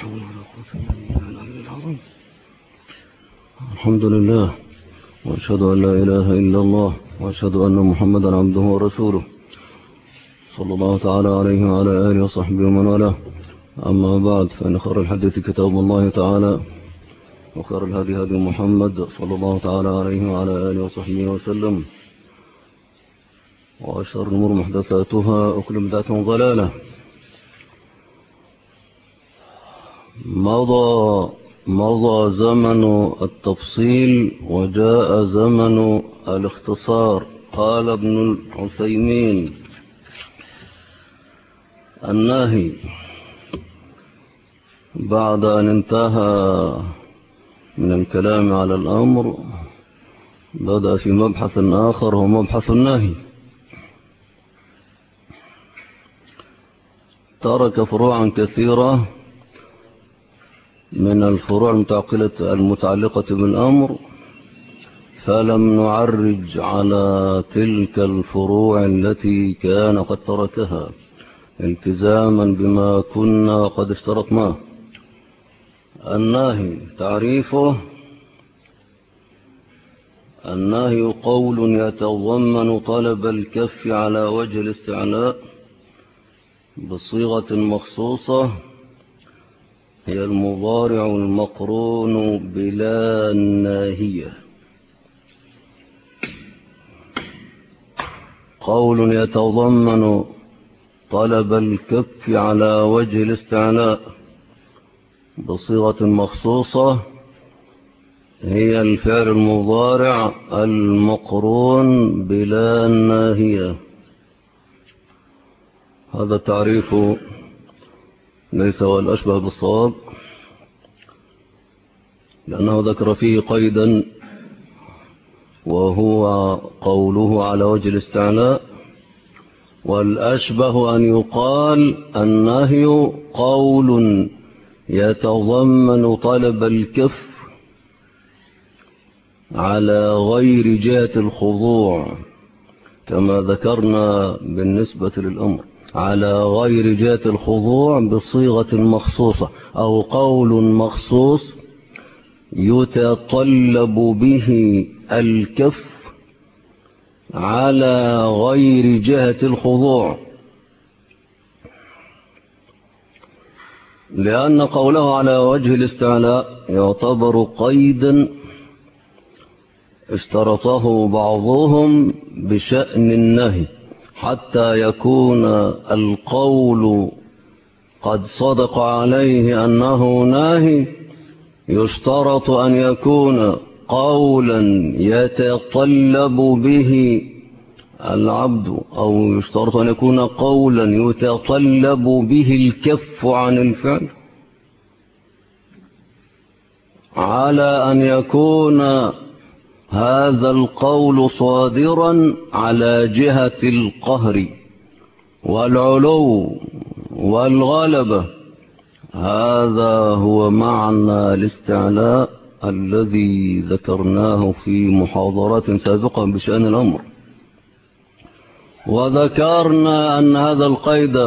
حول ولا قوة إلا بالله العلي العظيم. الحمد لله، وأشهد أن لا إله إلا الله، وأشهد أن محمدا عبده ورسوله، صلى الله تعالى عليه وعلى آله وصحبه ومن والاه. أما بعد، فإن خير الحديث كتاب الله تعالى، وخير الهدي هدي محمد صلى الله تعالى عليه وعلى آله وصحبه وسلم، وأشهر الأمور محدثاتها، وكل بدعة ضلالة. مضى زمن التفصيل وجاء زمن الاختصار. قال ابن العثيمين: النهي بعد أن انتهى من الكلام على الأمر بدأ في مبحث آخر، هو مبحث النهي. ترك فروعا كثيرة من الفروع المتعلقة بالأمر، فلم نعرج على تلك الفروع التي كان قد تركها التزاما بما كنا قد اشترطناه. النهي تعريفه: النهي قول يتضمن طلب الكف على وجه الاستعلاء بصيغة مخصوصة، هي المضارع المقرون بلا ناهية. قول يتضمن طلب الكف على وجه الاستعلاء بصيغة مخصوصة، هي الفعل المضارع المقرون بلا ناهية. هذا التعريف ليس هو الأشبه بالصواب، لأنه ذكر فيه قيدا، وهو قوله على وجه الاستعلاء. والأشبه أن يقال النهي قول يتضمن طلب الكف على غير جهة الخضوع، كما ذكرنا بالنسبة للأمر، على غير جهة الخضوع بصيغة مخصوصة، أو قول مخصوص يتطلب به الكف على غير جهة الخضوع، لأن قوله على وجه الاستعلاء يعتبر قيدا اشترطه بعضهم بشأن النهي، حتى يكون القول قد صدق عليه أنه ناهي. يشترط أن يكون قولا يتطلب به العبد، أو يشترط أن يكون قولا يتطلب به الكف عن الفعل، على أن يكون هذا القول صادرا على جهة القهر والعلو والغلبة. هذا هو معنى الاستعلاء الذي ذكرناه في محاضرات سابقة بشأن الأمر، وذكرنا أن هذا القيد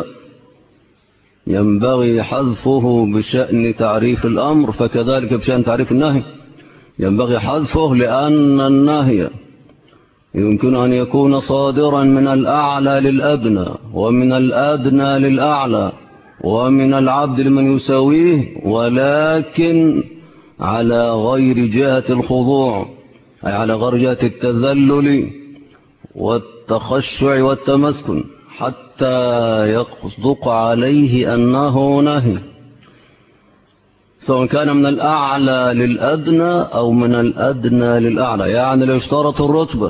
ينبغي حذفه بشأن تعريف الأمر، فكذلك بشأن تعريف النهي ينبغي حذفه، لأن النهي يمكن أن يكون صادرا من الأعلى للأدنى، ومن الأدنى للأعلى، ومن العبد لمن يساويه، ولكن على غير جهة الخضوع، أي على غير جهة التذلل والتخشع والتمسكن، حتى يصدق عليه أنه نهي، سواء كان من الأعلى للأدنى أو من الأدنى للأعلى. يعني لا يشترط الرتبة،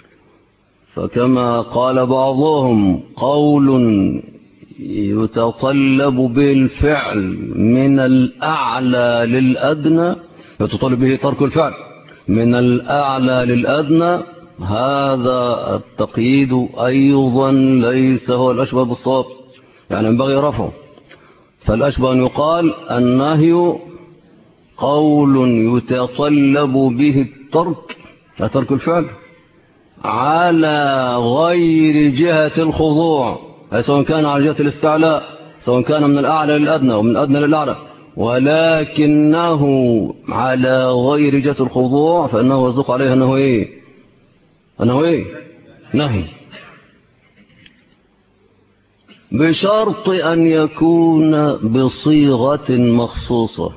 فكما قال بعضهم قول يتطلب به الفعل من الأعلى للأدنى، يتطلب به ترك الفعل من الأعلى للأدنى، هذا التقييد أيضا ليس هو الأشبه بالصواب، يعني ينبغي رفعه. فالأشبه أن يقال النهي قول يتطلب به ترك الفعل على غير جهة الخضوع، سواء كان على جهة الاستعلاء، سواء كان من الأعلى للأدنى ومن الأدنى للأعلى، ولكنه على غير جهة الخضوع فإنه يصدق عليه أنه إيه نهي، بشرط أن يكون بصيغة مخصوصة.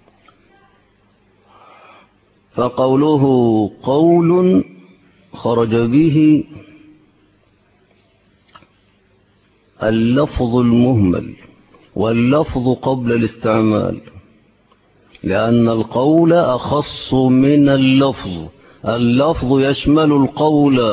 فقوله قول خرج به اللفظ المهمل واللفظ قبل الاستعمال، لأن القول أخص من اللفظ. اللفظ يشمل القول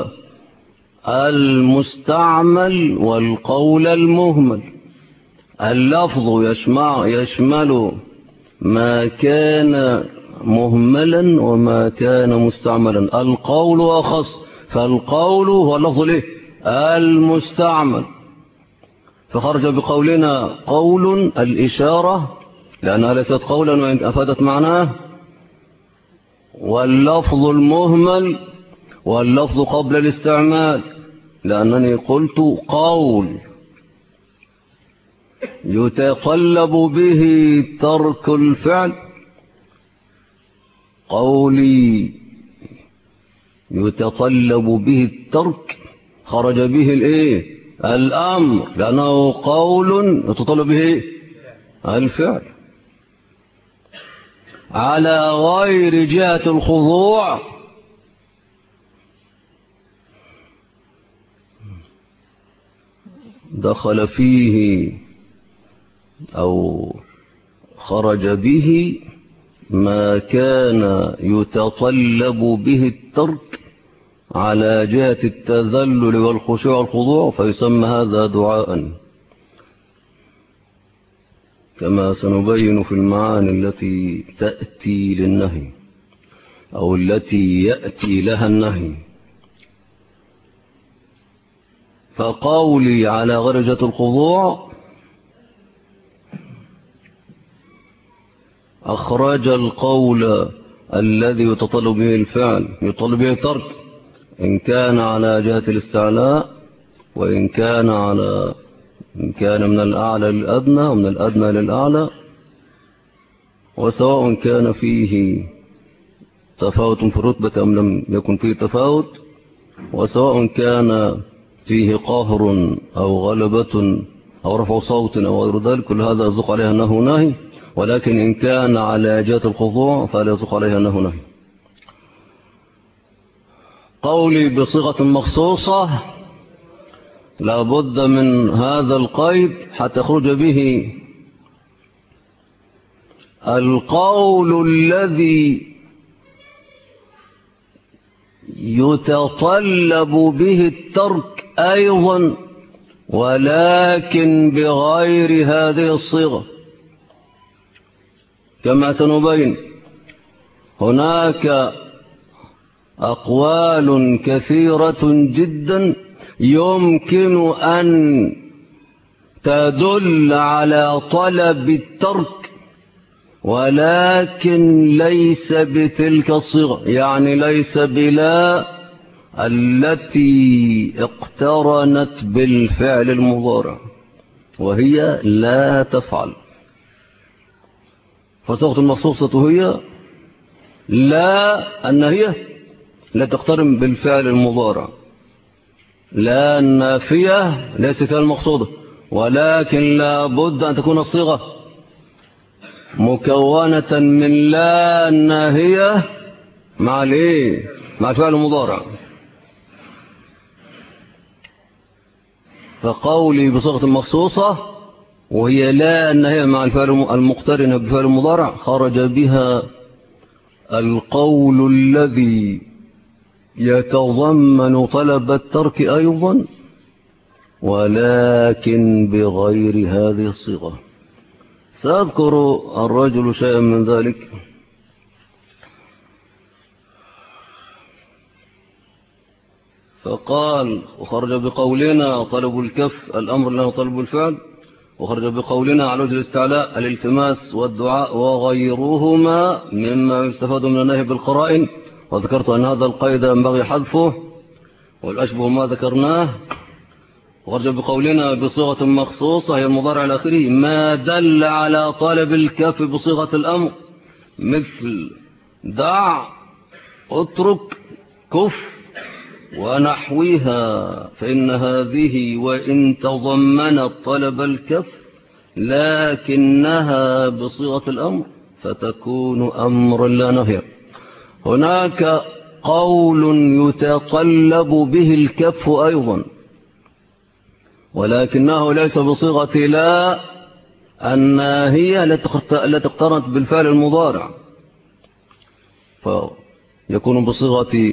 المستعمل والقول المهمل. اللفظ يشمل ما كان مهملا وما كان مستعملا. القول أخص، فالقول هو اللفظ المستعمل. فخرج بقولنا قول الإشارة لأنها ليست قولا وإن أفادت معناه، واللفظ المهمل واللفظ قبل الاستعمال، لأنني قلت قول يتطلب به ترك الفعل، قولي يتطلب به الترك خرج به الأمر، لأنه قول يتطلب به الفعل على غير جهة الخضوع. دخل فيه أو خرج به ما كان يتطلب به الترك على جهة التذلل والخشوع والخضوع، فيسمى هذا دعاء، كما سنبين في المعاني التي تأتي للنهي أو التي يأتي لها النهي. فقولي على غير جهة الخضوع أخرج القول الذي يتطلب به الفعل يطلب به الترك، إن كان على جهة الاستعلاء وإن كان من الأعلى للأدنى ومن الأدنى للأعلى، وسواء كان فيه تفاوت في الرتبة أم لم يكن فيه تفاوت، وسواء كان فيه قهر أو غلبة أو رفع صوت أو غير ذلك، كل هذا يصدق عليها أنه نهي. ولكن إن كان على جهة الخضوع فلا يصدق عليها أنه نهي. قولي بصيغة مخصوصة لا بد من هذا القيد حتى يخرج به القول الذي يتطلب به الترك أيضا، ولكن بغير هذه الصيغة، كما سنبين. هناك أقوال كثيرة جدا يمكن أن تدل على طلب الترك، ولكن ليس بتلك الصيغة، يعني ليس بلا التي اقترنت بالفعل المضارع، وهي لا تفعل. فصيغة المخصوصة هي لا النهية لا تقترن بالفعل المضارع، لا النافية ليست المقصودة، ولكن لا بد أن تكون الصيغة مكونة من لا الناهية مع مع الفعل المضارع. فقولي بصيغة مخصوصة وهي لا الناهية مع الفعل المقترنة بفعل المضارع خرج بها القول الذي يتضمن طلب الترك أيضا، ولكن بغير هذه الصيغة. سأذكر الرجل شيئا من ذلك. فقال وخرج بقولنا طلب الكف الأمر له طلب الفعل، وخرج بقولنا على وجه الاستعلاء الالتماس والدعاء وغيرهما مما يستفاد من النهي بالقرائن. وذكرت أن هذا القيد ينبغي حذفه، والأشبه ما ذكرناه. ورجع بقولنا بصيغة مخصوصة هي المضارع الأخير ما دل على طلب الكف بصيغة الأمر مثل دع اترك كف ونحوها، فإن هذه وإن تضمنت طلب الكف لكنها بصيغة الأمر فتكون أمرا لا نهيا. هناك قول يتطلب به الكف أيضا ولكنه ليس بصيغة لا الناهية التي اقترنت بالفعل المضارع، فيكون بصيغة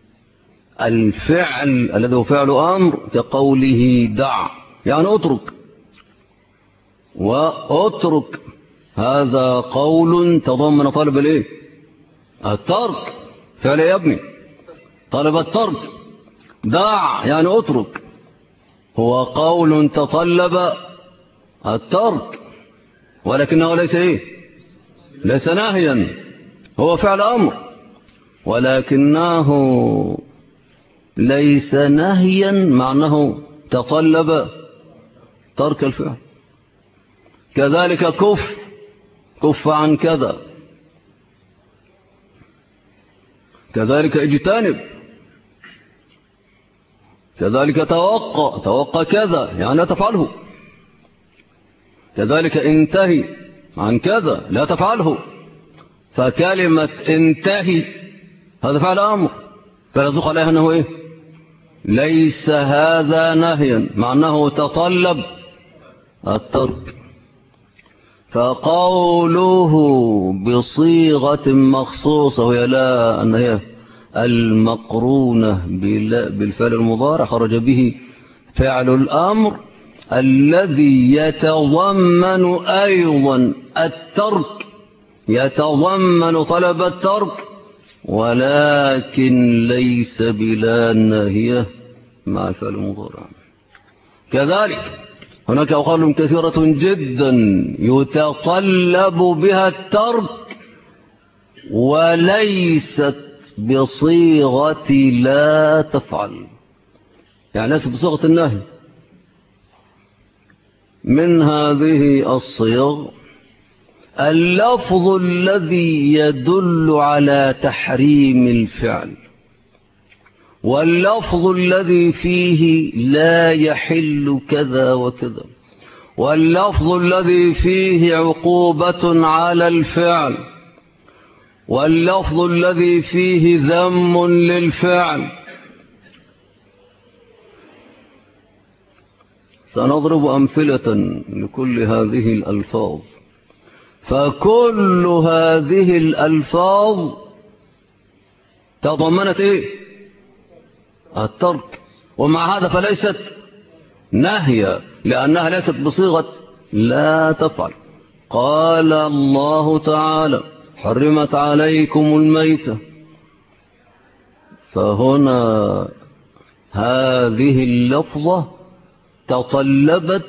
الفعل الذي هو فعل أمر كقوله دع يعني اترك، واترك هذا قول تضمن طلب الايه الترك، فعل يا ابني طلب الترك. دع يعني اترك هو قول تطلب الترك ولكنه ليس ايه ليس ناهيا، هو فعل أمر ولكنه ليس نهيا معناه تطلب ترك الفعل. كذلك كف عن كذا، كذلك اجتنب، كذلك توقع كذا يعني لا تفعله، كذلك انتهي عن كذا لا تفعله. فكلمة انتهي هذا فعل أمر فيصدق عليها أنه إيه ليس هذا نهيا معناه تطلب الترك. فقوله بصيغة مخصوصة وهي لا أن هي المقرونة بالفعل المضارع خرج به فعل الأمر الذي يتضمن أيضا الترك، يتضمن طلب الترك ولكن ليس بلا ناهية مع الفعل المضارع. كذلك هناك أقوال كثيرة جدا يتطلب بها الترك وليست بصيغة لا تفعل، يعني ليست بصيغة النهي. من هذه الصيغ اللفظ الذي يدل على تحريم الفعل، واللفظ الذي فيه لا يحل كذا وكذا، واللفظ الذي فيه عقوبة على الفعل، واللفظ الذي فيه ذم للفعل. سنضرب أمثلة لكل هذه الألفاظ، فكل هذه الألفاظ تضمنت إيه الترك، ومع هذا فليست نهيا لأنها ليست بصيغة لا تفعل. قال الله تعالى حرمت عليكم الميتة، فهنا هذه اللفظة تطلبت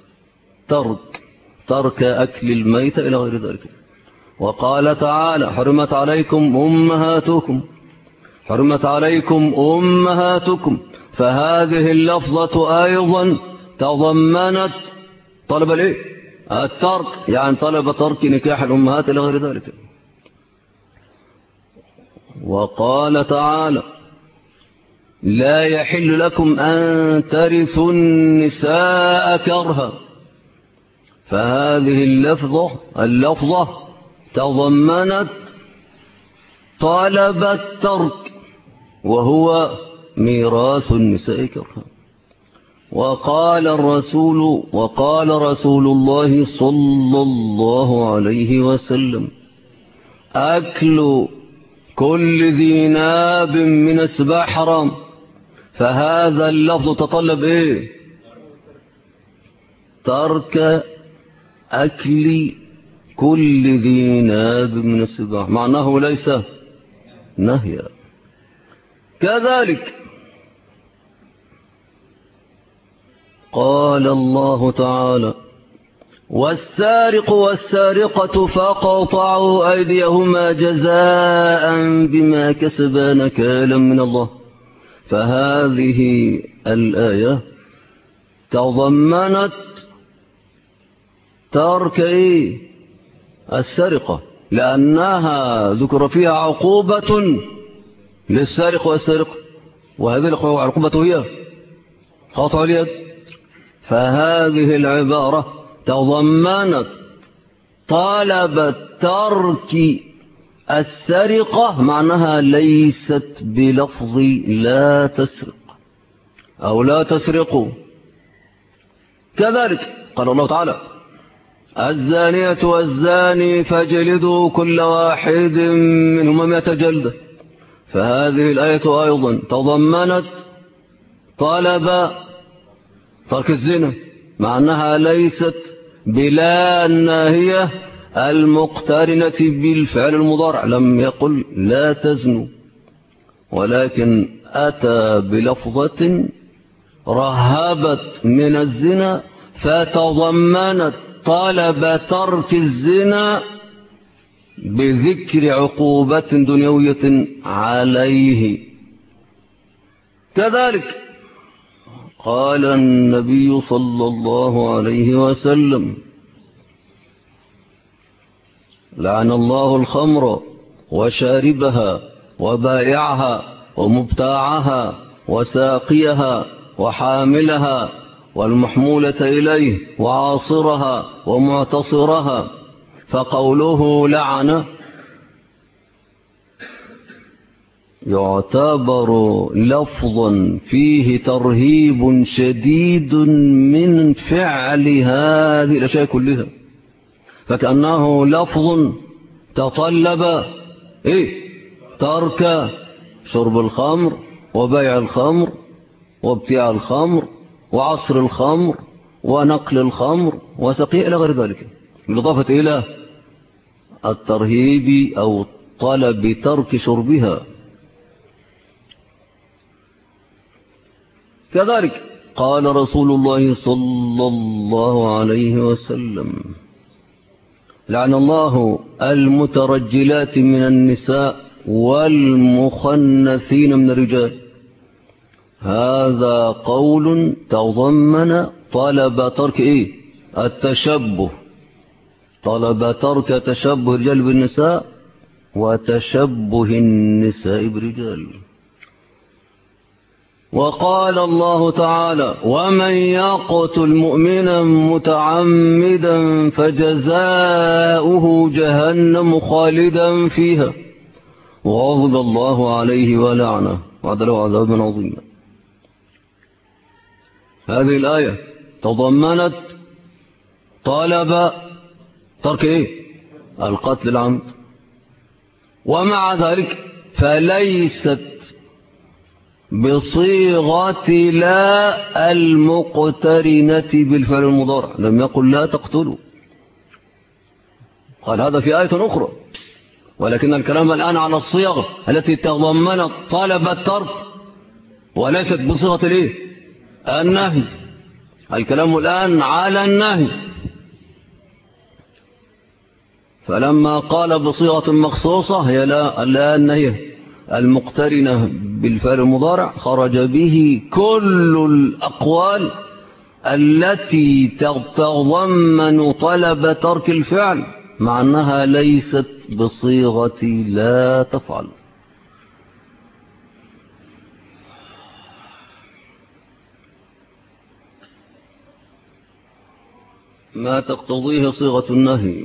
ترك أكل الميتة إلى غير ذلك. وقال تعالى حرمت عليكم أمهاتكم، حرمت عليكم أمهاتكم، فهذه اللفظة أيضا تضمنت طلب الايه الترك، يعني طلب ترك نكاح الأمهات إلى غير ذلك. وقال تعالى لا يحل لكم أن ترثوا النساء كرها، فهذه اللفظة تضمنت طلب الترك وهو ميراث النساء كرها. وقال رسول الله صلى الله عليه وسلم أكل كل ذي ناب من السباع حرام، فهذا اللفظ تطلب ايه ترك أكل كل ذي ناب من السباع، معناه ليس نهيا. كذلك قال الله تعالى والسارق والسارقة فقطعوا أيديهما جزاء بما كسبا نكالا من الله، فهذه الآية تضمنت ترك السرقة، لأنها ذكر فيها عقوبة للسارق والسارقة، وهذه العقوبة هي قطع اليد. فهذه العبارة تضمنت طلب ترك السرقة، معناها ليست بلفظ لا تسرق أو لا تسرقوا. كذلك قال الله تعالى: الزانية والزاني فاجلدوا كل واحد منهما 100 جلدة. فهذه الآية أيضا تضمنت طلب ترك الزنا، مع أنها ليست بلا الناهية المقترنة بالفعل المضارع، لم يقل لا تزنوا، ولكن أتى بلفظة رهبت من الزنا فتضمنت طلب ترك الزنا بذكر عقوبة دنيوية عليه. كذلك قال النبي صلى الله عليه وسلم: لعن الله الخمر وشاربها وبائعها ومبتاعها وساقيها وحاملها والمحمولة إليه وعاصرها ومعتصرها. فقوله لعن يعتبر لفظا فيه ترهيب شديد من فعل هذه الأشياء كلها، فكأنه لفظ تطلب ترك شرب الخمر وبيع الخمر وابتياع الخمر وعصر الخمر ونقل الخمر وسقيه إلى غير ذلك، بالإضافة إلى الترهيب أو طلب ترك شربها. كذلك قال رسول الله صلى الله عليه وسلم: لعن الله المترجلات من النساء والمخنثين من الرجال. هذا قول تضمن طلب ترك التشبه، طلب ترك تشبه الرجال بالنساء وتشبه النساء برجال. وقال الله تعالى: ومن يقتل مؤمنا متعمدا فجزاؤه جهنم خالدا فيها وغضب الله عليه ولعنه وعد له عذابا عظيما. هذه الآية تضمنت طلب ترك القتل العمد، ومع ذلك فليست بصيغة لا المقترنة بالفعل المضارع، لم يقل لا تقتلوا، قال هذا في آية أخرى، ولكن الكلام الآن على الصيغ التي تضمنت طلب الترك وليست بصيغة النهي. الكلام الآن على النهي، فلما قال بصيغة مخصوصة هي لا النهي المقترنة بالفعل المضارع خرج به كل الأقوال التي تتضمن طلب ترك الفعل مع أنها ليست بصيغة لا تفعل. ما تقتضيه صيغة النهي.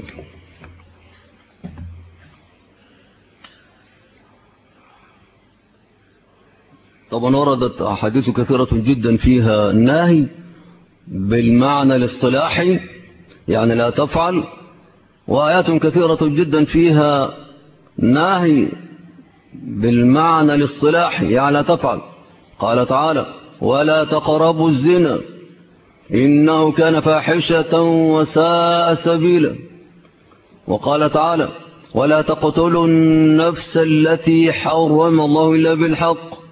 طبعا وردت أحاديث كثيرة جدا فيها النهي بالمعنى الاصطلاحي يعني لا تفعل، وآيات كثيرة جدا فيها نهي بالمعنى الاصطلاحي يعني لا تفعل. قال تعالى: ولا تقربوا الزنا إنه كان فاحشة وساء سبيلا. وقال تعالى: ولا تقتلوا النفس التي حرم الله إلا بالحق.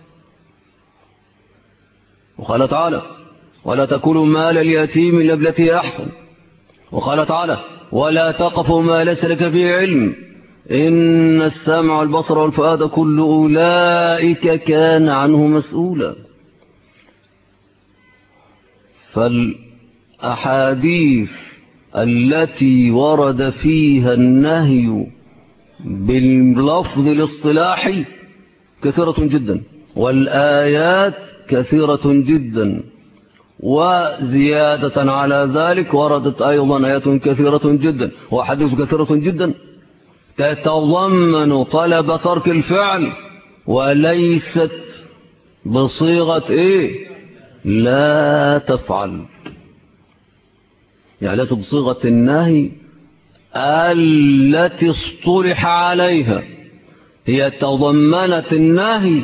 وقال تعالى: ولا تأكلوا مال اليتيم إلا بالتي أحسن. وقال تعالى: ولا تقف ما ليس لك فيه علم إن السمع والبصر والفؤاد كل أولئك كان عنه مسؤولا. فالأحاديث التي ورد فيها النهي باللفظ الاصطلاحي كثيرة جدا، والآيات كثيرة جدا، وزيادة على ذلك وردت أيضا آيات كثيرة جدا وحديث كثيرة جدا تتضمن طلب ترك الفعل، وليست بصيغة لا تفعل، يعني ليست بصيغة النهي التي اصطلح عليها. هي تضمنت النهي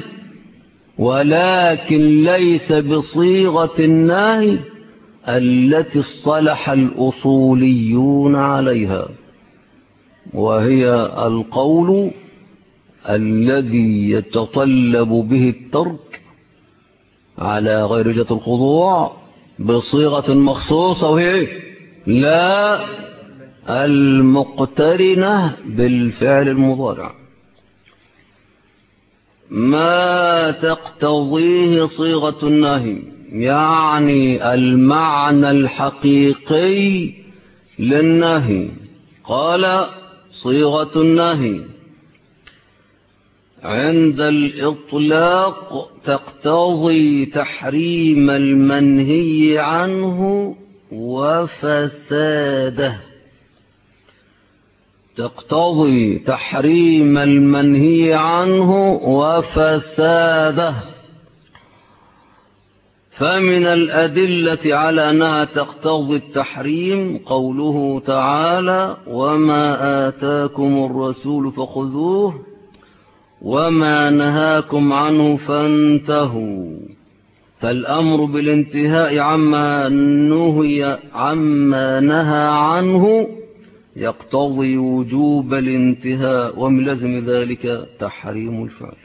ولكن ليس بصيغة النهي التي اصطلح الأصوليون عليها، وهي القول الذي يتطلب به الترك على غير جهة الخضوع بصيغة مخصوصة، وهي لا المقترنة بالفعل المضارع، ما تقتضيه صيغة النهي، يعني المعنى الحقيقي للنهي. قال صيغة النهي عند الإطلاق تقتضي تحريم المنهي عنه وفساده، تقتضي تحريم المنهي عنه وفساده. فمن الأدلة على أنها تقتضي التحريم قوله تعالى: وما آتاكم الرسول فخذوه وما نهاكم عنه فانتهوا. فالأمر بالانتهاء عما نهى عنه يقتضي وجوب الانتهاء، ومن لازم ذلك تحريم الفعل.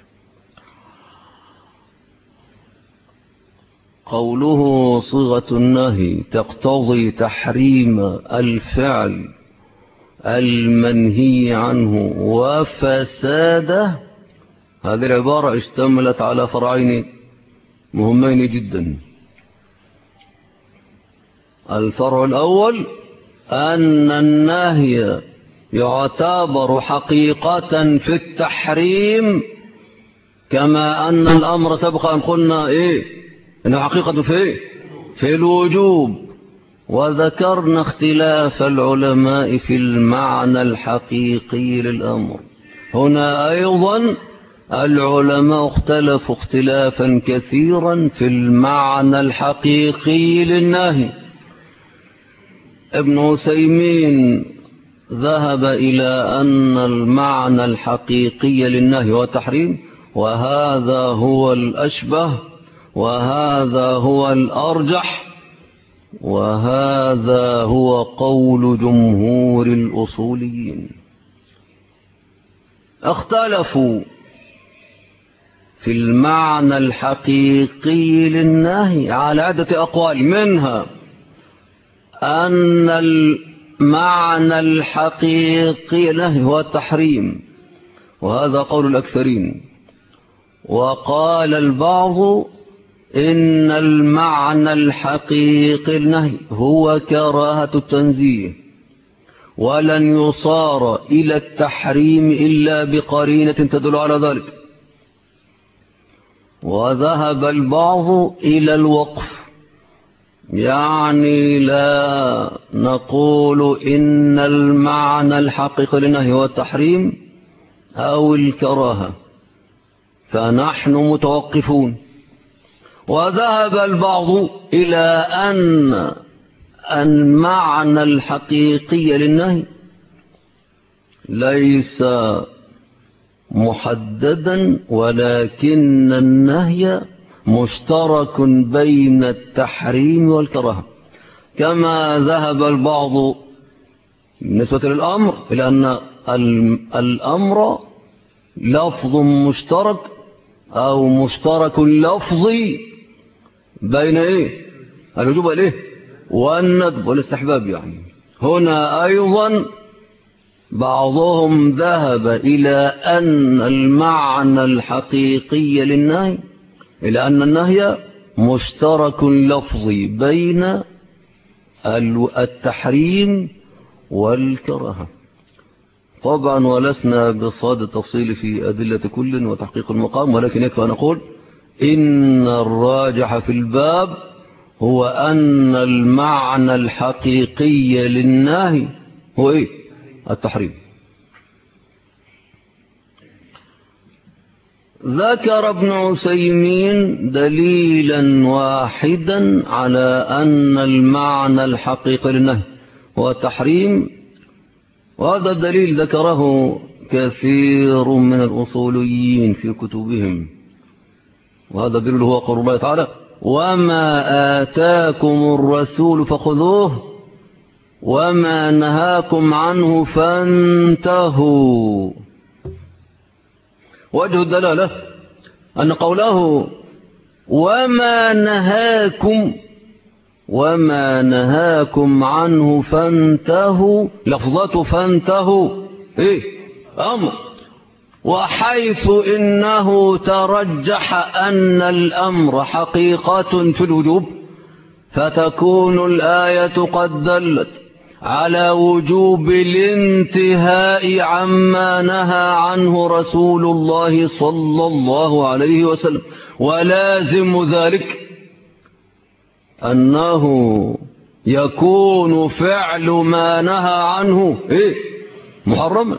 قوله صيغة النهي تقتضي تحريم الفعل المنهي عنه وفساده، هذه العبارة اشتملت على فرعين مهمين جدا. الفرع الأول أن النهي يعتبر حقيقة في التحريم، كما أن الأمر سبق أن قلنا إنه حقيقة في الوجوب. وذكرنا اختلاف العلماء في المعنى الحقيقي للأمر. هنا أيضا العلماء اختلفوا اختلافا كثيرا في المعنى الحقيقي للنهي. ابن عثيمين ذهب إلى أن المعنى الحقيقي للنهي هو التحريم، وهذا هو الأشبه، وهذا هو الأرجح، وهذا هو قول جمهور الأصوليين. اختلفوا في المعنى الحقيقي للنهي على عدة أقوال، منها أن المعنى الحقيقي له هو التحريم، وهذا قول الأكثرين. وقال البعض إن المعنى الحقيقي للنهي هو كراهة التنزيه، ولن يصار إلى التحريم إلا بقرينة تدل على ذلك. وذهب البعض إلى الوقف، يعني لا نقول إن المعنى الحقيقي للنهي هو التحريم أو الكراهة، فنحن متوقفون. وذهب البعض إلى أن المعنى الحقيقي للنهي ليس محددا، ولكن النهي مشترك بين التحريم والكراهة، كما ذهب البعض بالنسبة للأمر إلى أن الأمر لفظ مشترك أو مشترك لفظي بين الوجوب والندب والاستحباب. يعني هنا أيضا بعضهم ذهب إلى أن المعنى الحقيقي للنهي إلى أن النهي مشترك لفظي بين التحريم والكراهة. طبعا ولسنا بصدد التفصيل في أدلة كل وتحقيق المقام، ولكن يكفي أن أقول إن الراجح في الباب هو أن المعنى الحقيقي للنهي هو إيه؟ التحريم. ذكر ابن عثيمين دليلا واحدا على أن المعنى الحقيقي للنهي هو التحريم، وهذا الدليل ذكره كثير من الأصوليين في كتبهم، وهذا الدليل هو قول الله تعالى: وما آتاكم الرسول فخذوه وما نهاكم عنه فانتهوا. وجه الدلالة أن قوله وما نهاكم عنه فانتهوا، لفظة فانتهوا إيه؟ أمر، وحيث إنه ترجح أن الأمر حقيقة في الوجوب فتكون الآية قد دلت على وجوب الانتهاء عما نهى عنه رسول الله صلى الله عليه وسلم، ولازم ذلك أنه يكون فعل ما نهى عنه إيه؟ محرما.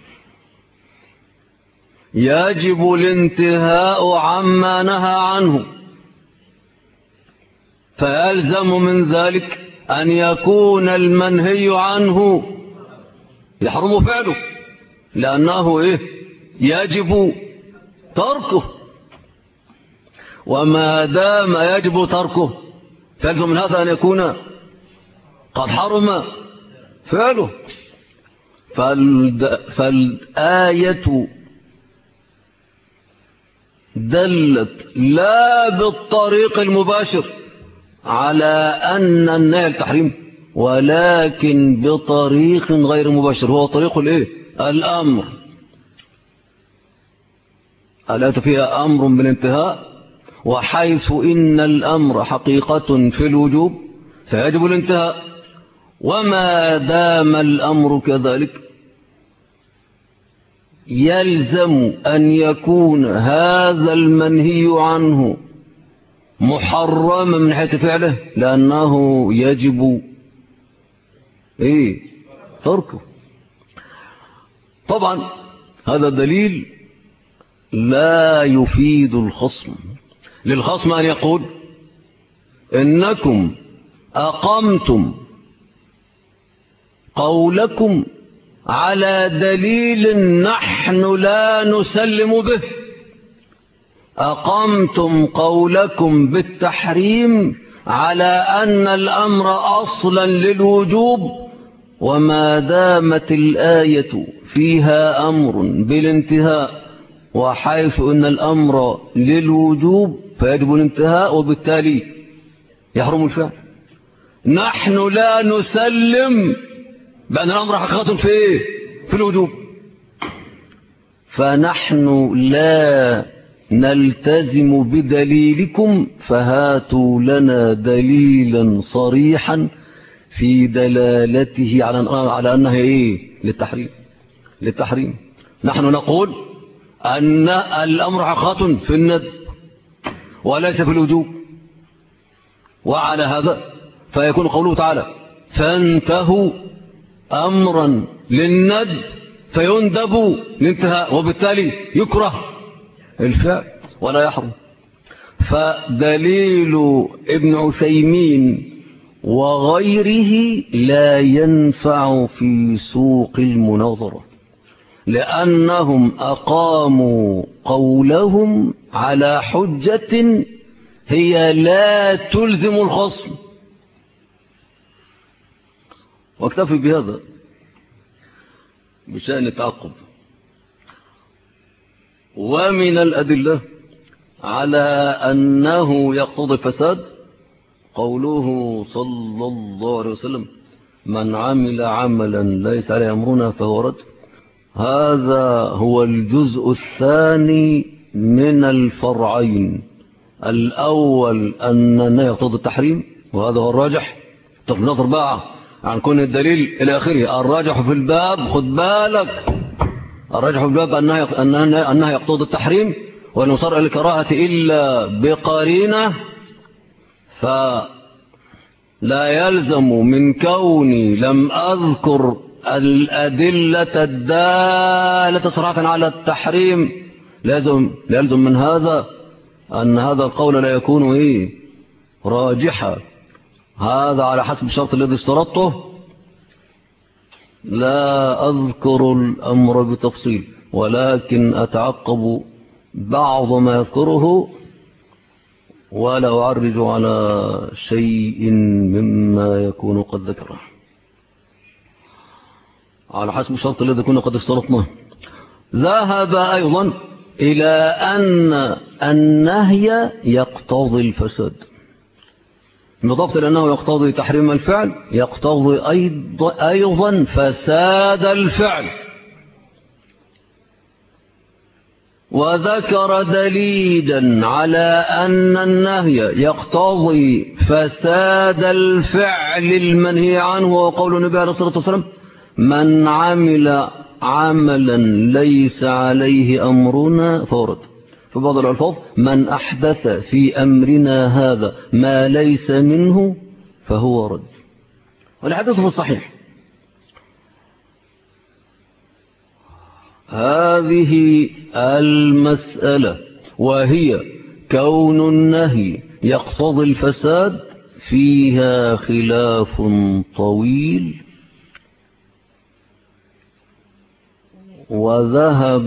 يجب الانتهاء عما نهى عنه، فيلزم من ذلك أن يكون المنهي عنه يحرم فعله، لأنه إيه؟ يجب تركه، وما دام يجب تركه فيلزم من هذا أن يكون قد حرم فعله. فالآية دلت لا بالطريق المباشر على أن النهي التحريم، ولكن بطريق غير مباشر، هو طريق الايه؟ الأمر. الآية فيها أمر بالانتهاء، وحيث إن الأمر حقيقة في الوجوب فيجب الانتهاء، وما دام الأمر كذلك يلزم أن يكون هذا المنهي عنه محرما من حيث فعله، لأنه يجب تركه. طبعا هذا دليل لا يفيد الخصم. للخصم أن يقول إنكم أقمتم قولكم على دليل نحن لا نسلم به، أقمتم قولكم بالتحريم على أن الأمر أصلا للوجوب، وما دامت الآية فيها أمر بالانتهاء وحيث أن الأمر للوجوب فيجب الانتهاء، وبالتالي يحرم الفعل. نحن لا نسلم بأن الأمر حقيقة في الوجوب، فنحن لا نلتزم بدليلكم، فهاتوا لنا دليلا صريحا في دلالته على أنها للتحريم. نحن نقول أن الأمر حقيقة في الندب وليس في الوجوب، وعلى هذا فيكون قوله تعالى فانتهوا أمرا للندب فيندب الانتهاء، وبالتالي يكره الفعل ولا يحرم. فدليل ابن عثيمين وغيره لا ينفع في سوق المناظرة، لأنهم أقاموا قولهم على حجة هي لا تلزم الخصم. واكتفي بهذا بشأن التعقب. ومن الأدلة على أنه يقتضي الفساد قوله صلى الله عليه وسلم من عمل عملا ليس عليه أمرنا فهو رد. هذا هو الجزء الثاني من الفرعين الأول أن النهي يقتضي التحريم، وهذا هو الراجح. طب نظر بقى عن كون الدليل إلى آخره. الراجح في الباب، خد بالك، الراجح في الباب أنها يقتضي التحريم، ولم يصار إلى الكراهة إلا بقرينة، فلا يلزم من كوني لم أذكر الأدلة الدالة صراحة على التحريم يلزم من هذا أن هذا القول لا يكون راجحا. هذا على حسب الشرط الذي اشترطته. لا أذكر الأمر بتفصيل، ولكن أتعقب بعض ما يذكره، ولا أعرج على شيء مما يكون قد ذكره على حسب الشرط الذي كنا قد اشترطناه. ذهب أيضا إلى أن النهي يقتضي الفساد، بالإضافة لأنه يقتضي تحريم الفعل، يقتضي أيضا فساد الفعل. وذكر دليلا على أن النهي يقتضي فساد الفعل المنهي عنه، وقول النبي عليه الصلاة والسلام: من عمل عملا ليس عليه أمرنا فورد. في بعض الألفاظ: من أحدث في أمرنا هذا ما ليس منه فهو رد. والحديث في الصحيح. هذه المسألة وهي كون النهي يقتضي الفساد فيها خلاف طويل، وذهب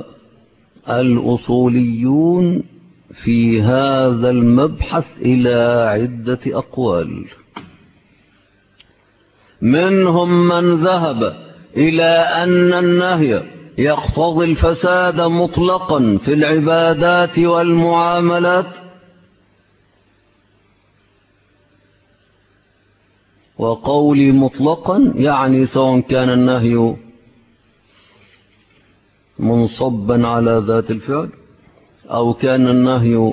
الأصوليون في هذا المبحث إلى عدة أقوال. منهم من ذهب إلى أن النهي يقتضي الفساد مطلقا في العبادات والمعاملات، وقولي مطلقا يعني سواء كان النهي منصبا على ذات الفعل، أو كان النهي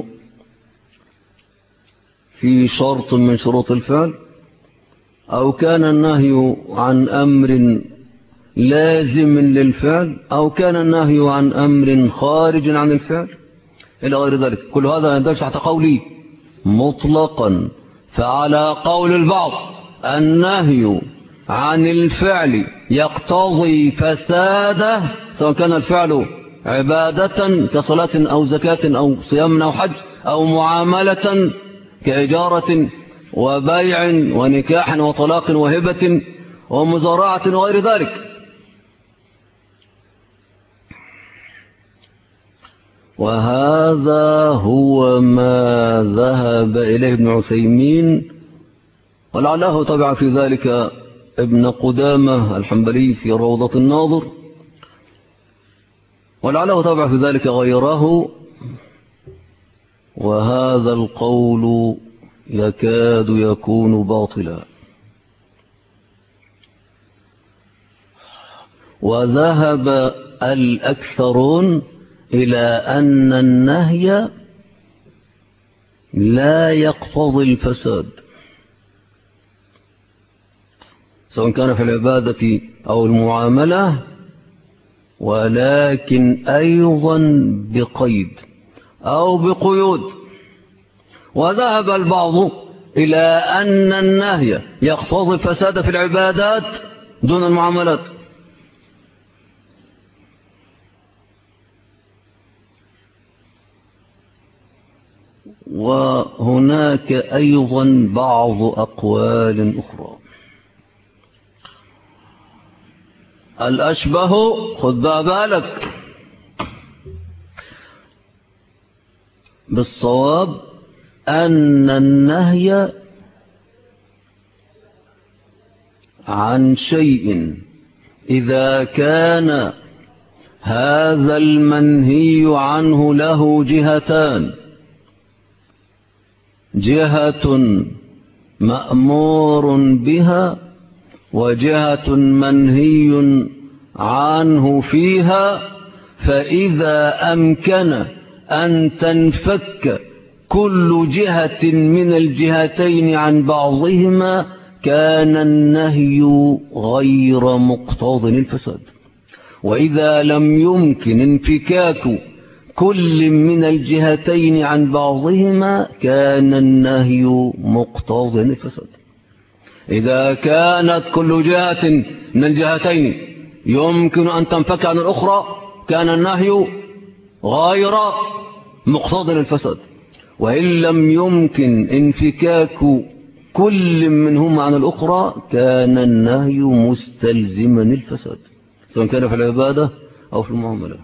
في شرط من شروط الفعل، أو كان النهي عن أمر لازم للفعل، أو كان النهي عن أمر خارج عن الفعل إلى غير ذلك. كل هذا يندرج تحت قولي مطلقا. فعلى قول البعض النهي عن الفعل يقتضي فساده، سواء كان الفعل عبادة كصلاة أو زكاة أو صيام أو حج، أو معاملة كإجارة وبيع ونكاح وطلاق وهبة ومزارعة وغير ذلك. وهذا هو ما ذهب إليه ابن عثيمين، ولعله طبع في ذلك ابن قدامة الحنبلي في روضة الناظر، ولعله طبع في ذلك غيره. وهذا القول يكاد يكون باطلا. وذهب الأكثرون إلى أن النهي لا يقتضي الفساد، سواء كان في العبادة أو المعاملة، ولكن أيضا بقيد أو بقيود. وذهب البعض إلى أن النهي يقتضي الفساد في العبادات دون المعاملات، وهناك أيضا بعض أقوال أخرى. الأشبه، خذ بالك، بالصواب أن النهي عن شيء إذا كان هذا المنهي عنه له جهتان: جهة مأمور بها، وجهة منهي عنه فيها. فإذا أمكن أن تنفك كل جهة من الجهتين عن بعضهما كان النهي غير مقتضٍ الفساد. وإذا لم يمكن انفكاك كل من الجهتين عن بعضهما كان النهي مقتضٍ الفساد. إذا كانت كل جهة من الجهتين يمكن أن تنفك عن الأخرى كان النهي غير مقتضٍ الفساد. وإن لم يمكن انفكاك كل منهما عن الأخرى كان النهي مستلزما الفساد، سواء كان في العبادة أو في المعاملة.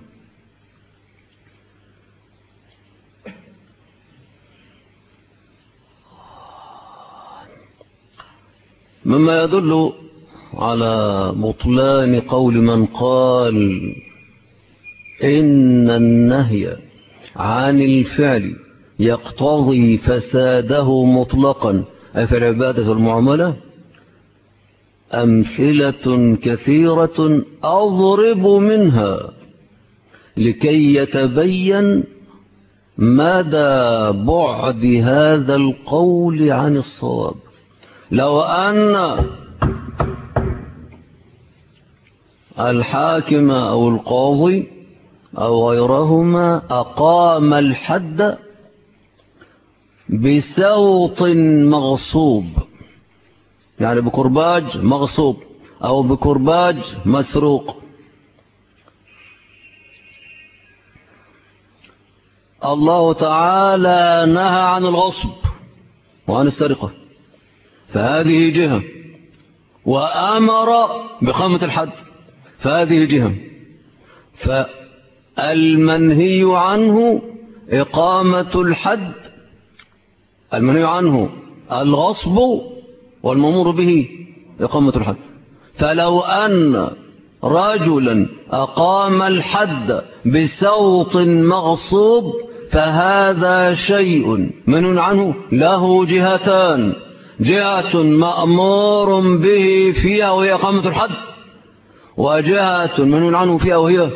مما يدل على بطلان قول من قال إن النهي عن الفعل يقتضي فساده مطلقا أي في العبادة والمعاملة أمثلة كثيرة أضرب منها لكي يتبين مدى بعد هذا القول عن الصواب. لو أن الحاكم أو القاضي أو غيرهما أقام الحد بسوط مغصوب، يعني بكرباج مغصوب أو بكرباج مسروق، الله تعالى نهى عن الغصب وعن السرقة، فهذه جهة، وأمر بقامة الحد فهذه جهة. فالمنهي عنه إقامة الحد، المنهي عنه الغصب، والمأمور به إقامة الحد. فلو أن رجلا أقام الحد بسوط مغصوب فهذا شيء منهي عنه له جهتان، جهة مأمور به فيها وهي إقامة الحد، وجهة منهي عنه فيها وهي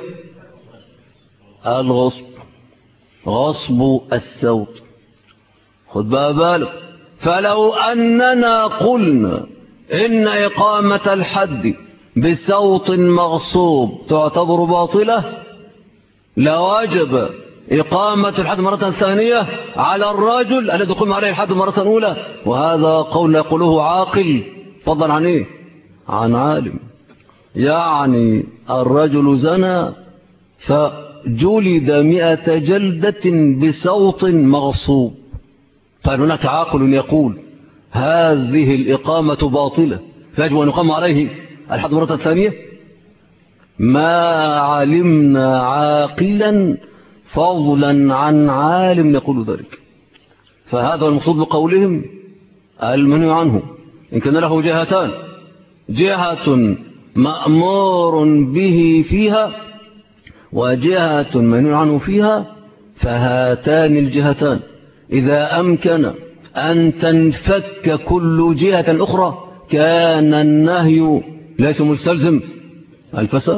الغصب، غصب السوط. خذ بقى بالك. فلو أننا قلنا إن إقامة الحد بسوط مغصوب تعتبر باطلة لواجب إقامة الحد مرة ثانية على الرجل الذي قام عليه الحد مرة أولى، وهذا قول يقوله عاقل فضلا عن إيه؟ عن عالم. يعني الرجل زنى فجلد 100 جلدة بسوط مغصوب، طيب هناك عاقل يقول هذه الإقامة باطلة فيجب أن يقام عليه الحد مرة ثانية؟ ما علمنا عاقلا فضلا عن عالم يقول ذلك. فهذا المقصود بقولهم المنهي عنه إن كان له جهتان، جهة مأمور به فيها وجهة منهي عنه فيها، فهاتان الجهتان إذا أمكن أن تنفك كل جهة أخرى كان النهي ليس مستلزم الفساد.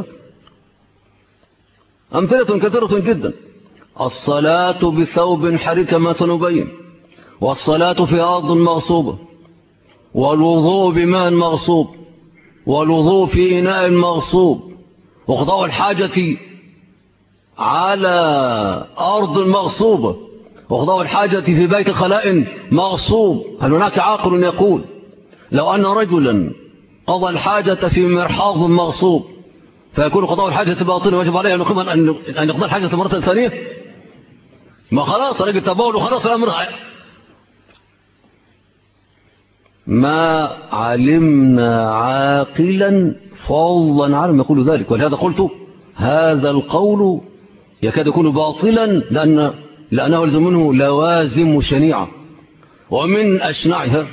أمثلة كثيرة جدا. الصلاة بثوب حرير كما سنبين، والصلاة في أرض مغصوبة، والوضوء بماء مغصوب، والوضوء في إناء مغصوب، وقضاء الحاجة على أرض مغصوبة، وقضاء الحاجة في بيت خلاء مغصوب. هل هناك عاقل يقول لو أن رجلا قضى الحاجة في مرحاض مغصوب فيكون قضاء الحاجة باطلا ويجب عليه أن يقضى الحاجة مرة ثانية؟ ما خلاص رجل تبول وخلاص الأمر. ما علمنا عاقلا فضلا عنه يقول ذلك. ولهذا قلت هذا القول يكاد يكون باطلا لأنه يلزم منه لوازم شنيعة، ومن أشنعها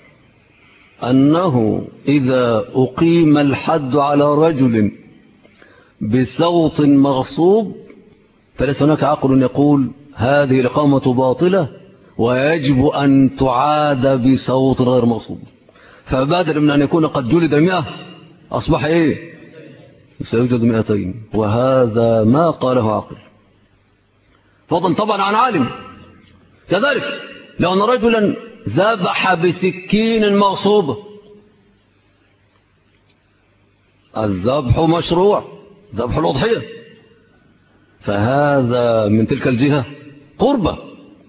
أنه إذا أقيم الحد على رجل بصوت مغصوب فليس هناك عقل يقول هذه الإقامة باطلة ويجب أن تعاد بصوت غير مغصوب. فبادر من أن يكون قد جلد 100 أصبح إيه؟ سيوجد 200، وهذا ما قاله عقل فضلا طبعا عن عالم. كذلك لو أن رجلا ذبح بسكين مغصوبة، الذبح مشروع، ذبح الأضحية، فهذا من تلك الجهة قربة.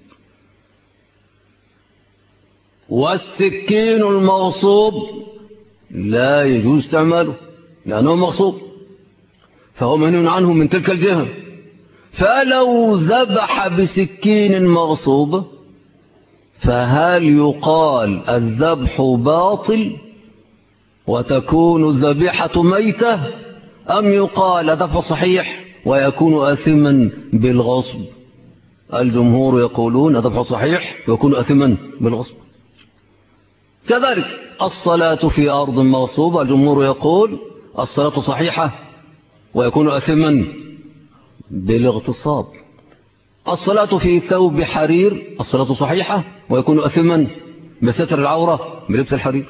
والسكين المغصوب لا يجوز استعماله لأنه مغصوب، فهو منهي عنه من تلك الجهة. فلو ذبح بسكين مغصوب فهل يقال الذبح باطل وتكون الذبيحة ميتة، أم يقال الذبح صحيح ويكون آثما بالغصب؟ الجمهور يقولون الذبح صحيح ويكون آثما بالغصب. كذلك الصلاة في أرض مغصوبة، الجمهور يقول الصلاة صحيحة ويكون آثما بالاغتصاب. الصلاة في ثوب حرير، الصلاة صحيحة ويكون آثما بستر العورة بلبس الحرير.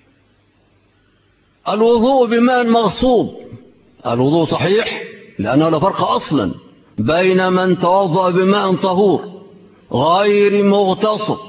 الوضوء بماء مغصوب، الوضوء صحيح لأنه لا فرق أصلا بين من توضأ بماء طهور غير مغتصب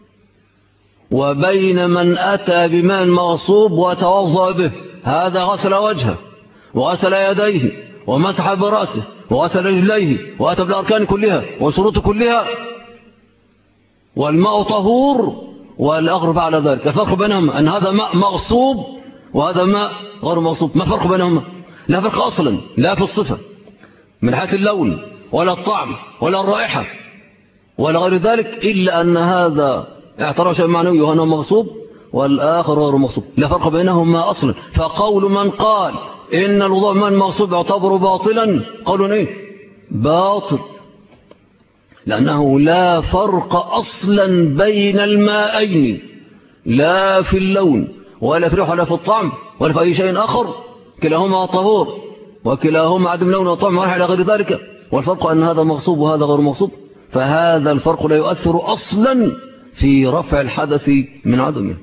وبين من أتى بماء مغصوب وتوضأ به. هذا غسل وجهه وغسل يديه ومسح برأسه وغسل رجليه وأتى بالأركان كلها وشروط كلها، والماء طهور والأغرب على ذلك. الفرق بينهما أن هذا ماء مغصوب وهذا ماء غير مغصوب. ما فرق بينهما؟ لا فرق أصلا، لا في الصفة من حيث اللون ولا الطعم ولا الرائحة ولا غير ذلك، إلا أن هذا اعترى شيء معنوي وهنا مغصوب والآخر غير مغصوب، لا فرق بينهما أصلا. فقول من قال إن الوضوء من مغصوب يعتبر باطلا قول إيه؟ باطل، لأنه لا فرق أصلا بين الماءين، لا في اللون ولا في الريح ولا في الطعم ولا في أي شيء آخر، كلاهما طهور وكلاهما عدم لون وطعم وريح إلى غير ذلك، والفرق أن هذا مغصوب وهذا غير مغصوب. فهذا الفرق لا يؤثر أصلا في رفع الحدث من عدمه.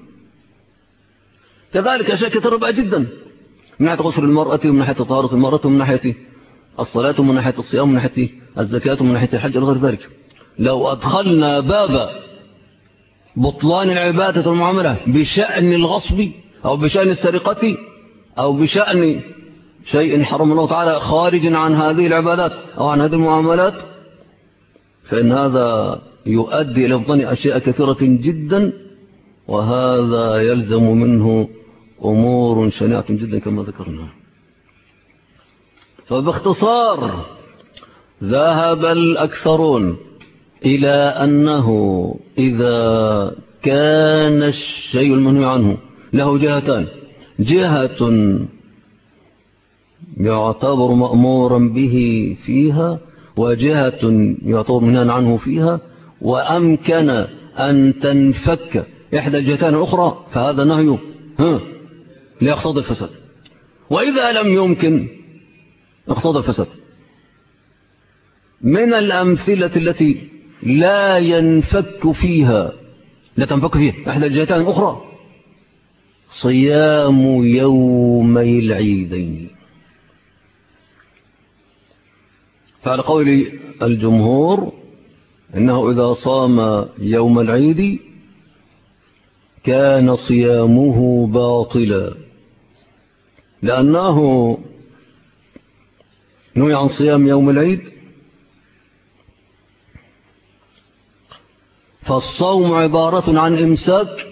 كذلك أشياء كثيرة بقى جدا، من ناحية غسل المرأة ومن ناحية طهارة المرأة ومن ناحية الصلاة ومن ناحية الصيام ومن ناحية الزكاة ومن ناحية الحج وغير ذلك. لو أدخلنا باب بطلان العبادة والمعاملة بشأن الغصب أو بشأن السرقة أو بشأن شيء حرم الله تعالى خارج عن هذه العبادات أو عن هذه المعاملات، فإن هذا يؤدي إلى بطلان أشياء كثيرة جدا، وهذا يلزم منه أمور شنيعة جدا كما ذكرنا. فباختصار ذهب الأكثرون إلى أنه إذا كان الشيء المنهي عنه له جهتان، جهة يعتبر مأمورا به فيها وجهة يعتبر منهيا عنه فيها، وأمكن أن تنفك إحدى الجهتين الأخرى فهذا نهي لا يقتضي الفساد، وإذا لم يمكن اقتضى الفساد. من الأمثلة التي لا ينفك فيها لا تنفك فيها إحدى الجهتين الأخرى صيام يومي العيدين. فعلى قول الجمهور إنه إذا صام يوم العيد كان صيامه باطلا، لأنه نهي عن صيام يوم العيد، فالصوم عبارة عن إمساك،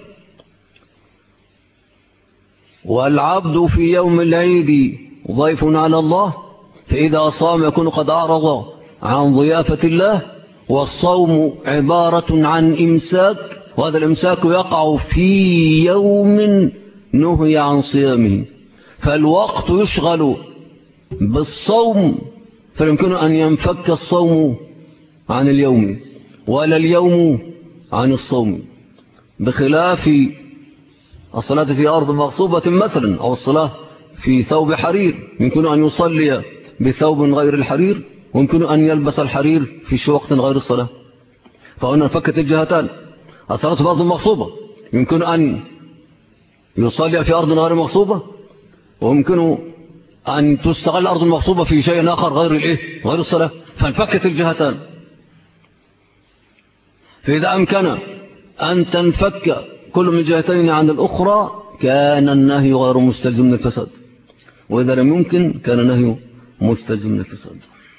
والعبد في يوم العيد ضيف على الله، فإذا صام يكون قد أعرض عن ضيافة الله، والصوم عبارة عن إمساك، وهذا الإمساك يقع في يوم نهي عن صيامه، فالوقت يشغل بالصوم فيمكن أن ينفك الصوم عن اليوم ولا اليوم عن الصوم، بخلاف الصلاة في أرض مغصوبة مثلا أو الصلاة في ثوب حرير، يمكن أن يصلي بثوب غير الحرير ويمكن أن يلبس الحرير في وقت غير الصلاة، فهنا انفكت الجهتان. الصلاة في أرض مغصوبة يمكن أن يصلي في أرض غير مغصوبة، ويمكن أن تستغل الأرض المغصوبة في شيء آخر غير الصلاة، فانفكت الجهتان. فإذا أمكن أن تنفك كل من جهتين عن الأخرى كان النهي غير مستلزم من الفساد، وإذا لم يمكن كان النهي مستلزم من الفساد.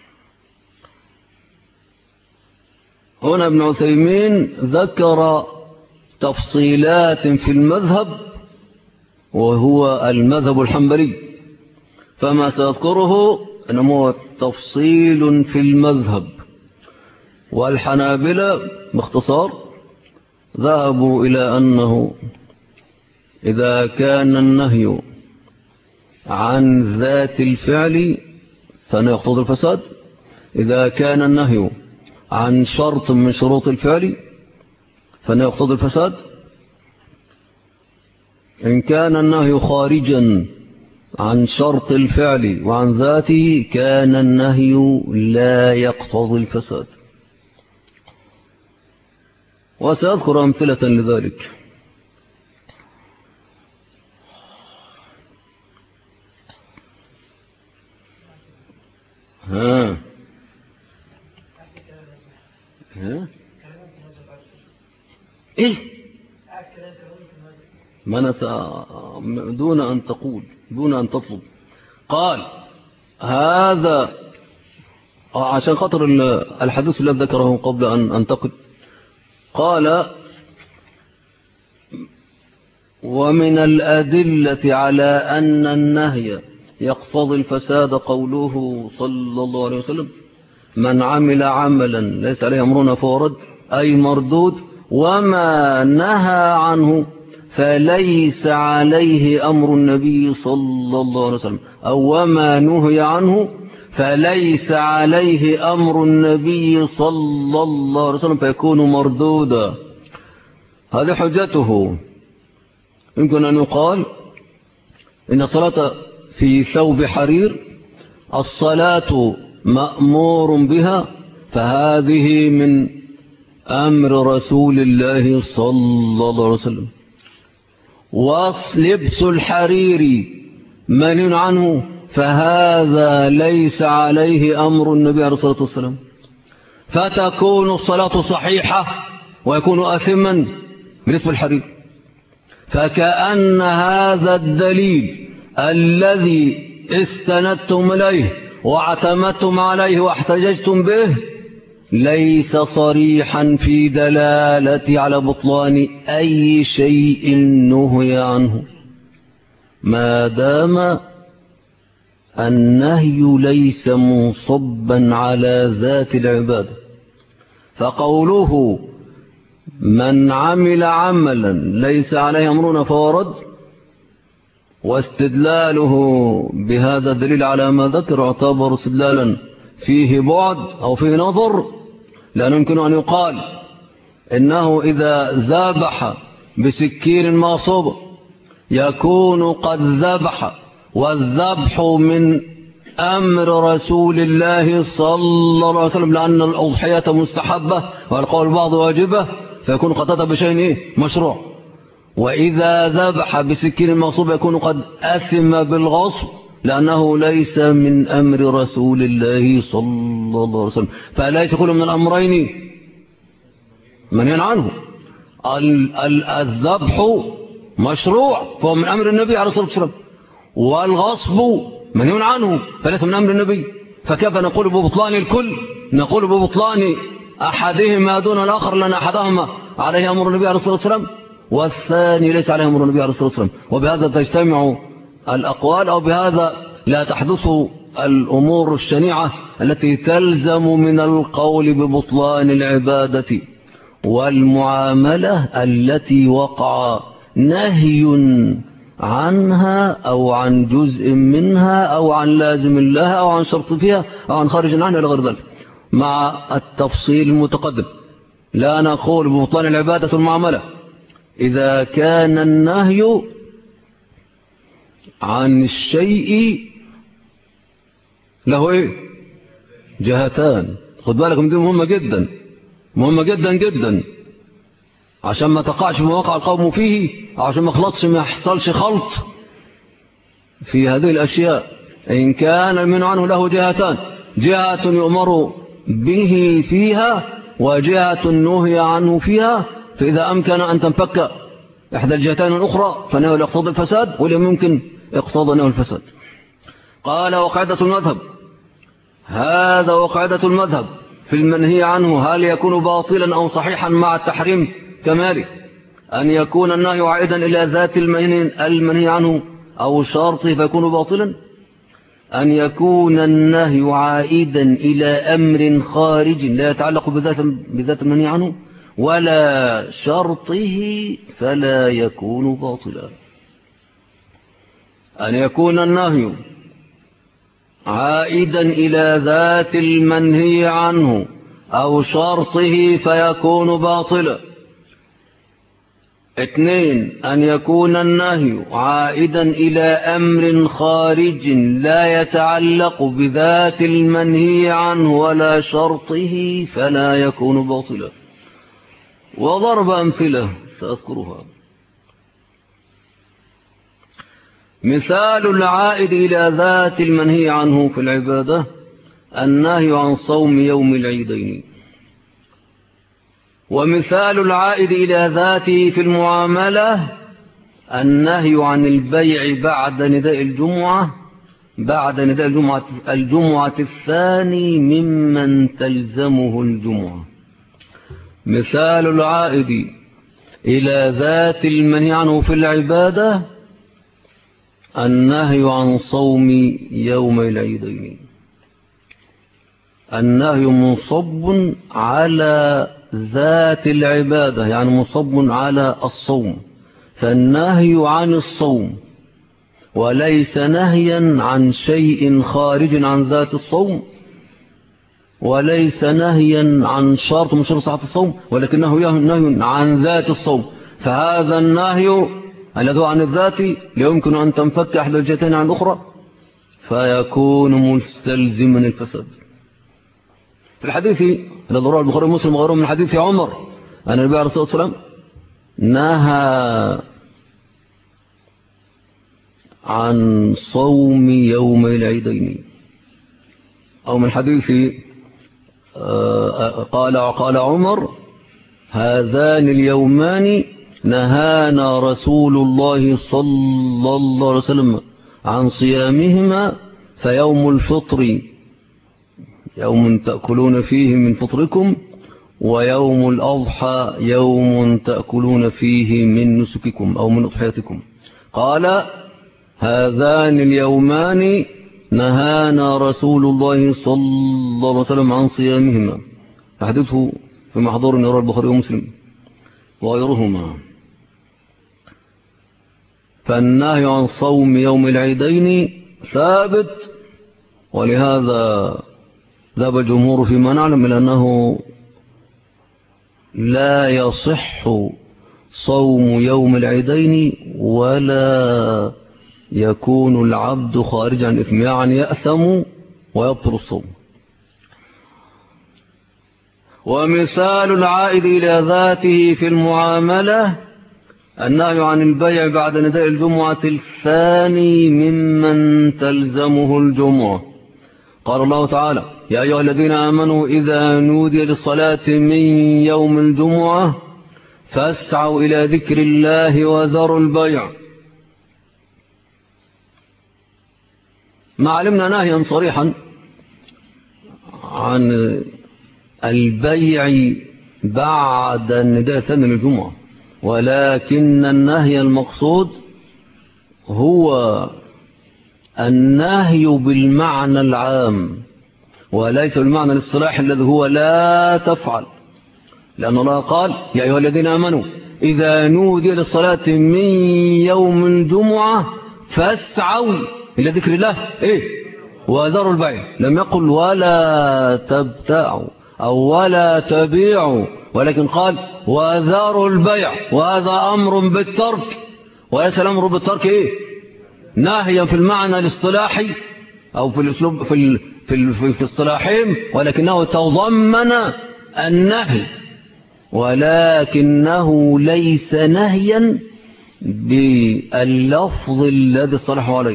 هنا ابن عثيمين ذكر تفصيلات في المذهب وهو المذهب الحنبلي، فما سأذكره إنه تفصيل في المذهب. والحنابلة باختصار ذهبوا إلى أنه إذا كان النهي عن ذات الفعل فإنه يقتضي الفساد، إذا كان النهي عن شرط من شروط الفعل فإنه يقتضي الفساد، إن كان النهي خارجا عن شرط الفعل وعن ذاته كان النهي لا يقتضي الفساد. وسأذكر أمثلة لذلك. ها إيه ما دون أن تقول، دون أن تطلب. قال هذا عشان خاطر الحديث الذي ذكره قبل أن أنتقل. قال ومن الأدلة على أن النهي يقتضي الفساد قوله صلى الله عليه وسلم من عمل عملا ليس عليه أمرنا فهو رد، أي مردود، وما نهى عنه فليس عليه أمر النبي صلى الله عليه وسلم، أو وما نهي عنه فليس عليه أمر النبي صلى الله عليه وسلم فيكون مردودا. هذه حجته. يمكن أن يقال إن الصلاة في ثوب حرير الصلاة مأمور بها، فهذه من أمر رسول الله صلى الله عليه وسلم. ولبس الحرير منهي عنه، فهذا ليس عليه أمر النبي عليه الصلاة والسلام، فتكون الصلاة صحيحة ويكون آثما بلبس الحرير. فكأن هذا الدليل الذي استندتم إليه واعتمدتم عليه واحتججتم به ليس صريحا في دلالة على بطلان أي شيء نهي عنه، ما دام النهي ليس منصبا على ذات العبادة. فقوله من عمل عملا ليس عليه أمرنا فهو رد، واستدلاله بهذا الدليل على ما ذكر اعتبر استدلالا فيه بعد أو فيه نظر، لأنه يمكن أن يقال إنه إذا ذبح بسكين مصوب يكون قد ذبح، والذبح من أمر رسول الله صلى الله عليه وسلم، لأن الأضحية مستحبة والقول بعض واجبة، فيكون قد أتى بشيء مشروع. وإذا ذبح بسكين مصوب يكون قد أثم بالغصب، لأنه ليس من أمر رسول الله صلى الله عليه وسلم. فليس كل من الأمرين منهي عنه. الذبح مشروع فهو من أمر النبي عليه الصلاة والسلام، والغصب منهي عنه فليس من أمر النبي. فكيف نقول ببطلان الكل؟ نقول ببطلان أحدهما دون الآخر، لأن أحدهما عليه أمر النبي عليه الصلاة والسلام والثاني ليس عليه أمر النبي عليه الصلاة والسلام. وبهذا تجتمع الأقوال، أو بهذا لا تحدث الأمور الشنيعة التي تلزم من القول ببطلان العبادة والمعاملة التي وقع نهي عنها أو عن جزء منها أو عن لازم لها أو عن شرط فيها أو عن خارج عنها إلى غير ذلك، مع التفصيل المتقدم. لا نقول ببطلان العبادة والمعاملة إذا كان النهي عن الشيء له إيه؟ جهتان. خد بالكم دي مهمة جدا، مهمة جدا جدا، عشان ما تقعش في مواقع القوم فيه، عشان ما يحصلش خلط في هذه الأشياء. إن كان المنع عنه له جهتان، جهة يؤمر به فيها وجهة نهي عنه فيها، فإذا أمكن أن تنفك إحدى الجهتين الأخرى فإنه يقتضي الفساد، ولم يمكن اقتضى أنه الفساد. قال وقاعدة المذهب، هذا وقاعدة المذهب في المنهي عنه هل يكون باطلا أو صحيحا مع التحريم كماله، أن يكون النهي عائدا إلى ذات المنهي عنه أو شرطه فيكون باطلا، أن يكون النهي عائدا إلى أمر خارج لا يتعلق بذات المنهي عنه ولا شرطه فلا يكون باطلا. أن يكون النهي عائدا إلى ذات المنهي عنه أو شرطه فيكون باطلا. 2 أن يكون النهي عائدا إلى أمر خارج لا يتعلق بذات المنهي عنه ولا شرطه فلا يكون باطلا. وضرب أمثلة سأذكرها. مثال العائد إلى ذات المنهي عنه في العبادة النهي عن صوم يوم العيدين، ومثال العائد إلى ذاته في المعاملة النهي عن البيع بعد نداء الجمعة الثاني ممن تلزمه الجمعة. مثال العائد إلى ذات المنهي عنه في العبادة النهي عن صوم يوم العيدين. النهي منصب على ذات العبادة، يعني منصب على الصوم، فالنهي عن الصوم وليس نهيا عن شيء خارج عن ذات الصوم، وليس نهيا عن شرط من شروط صحة الصوم، ولكنه نهي عن ذات الصوم. فهذا النهي الذي هو عن الذات لا يمكن أن تنفك أحد الجهتين عن الأخرى فيكون مستلزما الفساد. في الحديث الذي رواه البخاري ومسلم وغيرهم من حديث عمر أن النبي عليه الصلاة والسلام نهى عن صوم يوم العيدين، أو من حديث قال عمر هذان اليومان نهانا رسول الله صلى الله عليه وسلم عن صيامهما، فيوم الفطر يوم تأكلون فيه من فطركم، ويوم الأضحى يوم تأكلون فيه من نسككم أو من أضحيتكم. قال هذان اليومان نهانا رسول الله صلى الله عليه وسلم عن صيامهما. حديثه في محضور يرى البخاري ومسلم وغيرهما. فالنهي عن صوم يوم العيدين ثابت، ولهذا ذهب الجمهور فيما نعلم إلى أنه لا يصح صوم يوم العيدين ولا يكون العبد خارج عن إثم، يعني يأثم ويبطل الصوم. ومثال العائد إلى ذاته في المعاملة النهي عن البيع بعد نداء الجمعة الثاني ممن تلزمه الجمعة. قال الله تعالى يا أيها الذين آمنوا إذا نودي للصلاة من يوم الجمعة فاسعوا إلى ذكر الله وذروا البيع. ما علمنا نهيا صريحا عن البيع بعد النداء الثاني للجمعة، ولكن النهي المقصود هو النهي بالمعنى العام وليس بالمعنى الاصطلاحي الذي هو لا تفعل، لأن الله قال يا أيها الذين آمنوا إذا نودي للصلاة من يوم الجمعة فاسعوا إلى ذكر الله وذروا البيع. لم يقل ولا تبتاعوا أو ولا تبيعوا، ولكن قال وذروا البيع، وهذا أمر بالترك، وليس الأمر بالترك ناهيا في المعنى الاصطلاحي أو في الأسلوب في اصطلاحهم، ولكنه تضمن النهي، ولكنه ليس نهيا باللفظ الذي اصطلحوا عليه.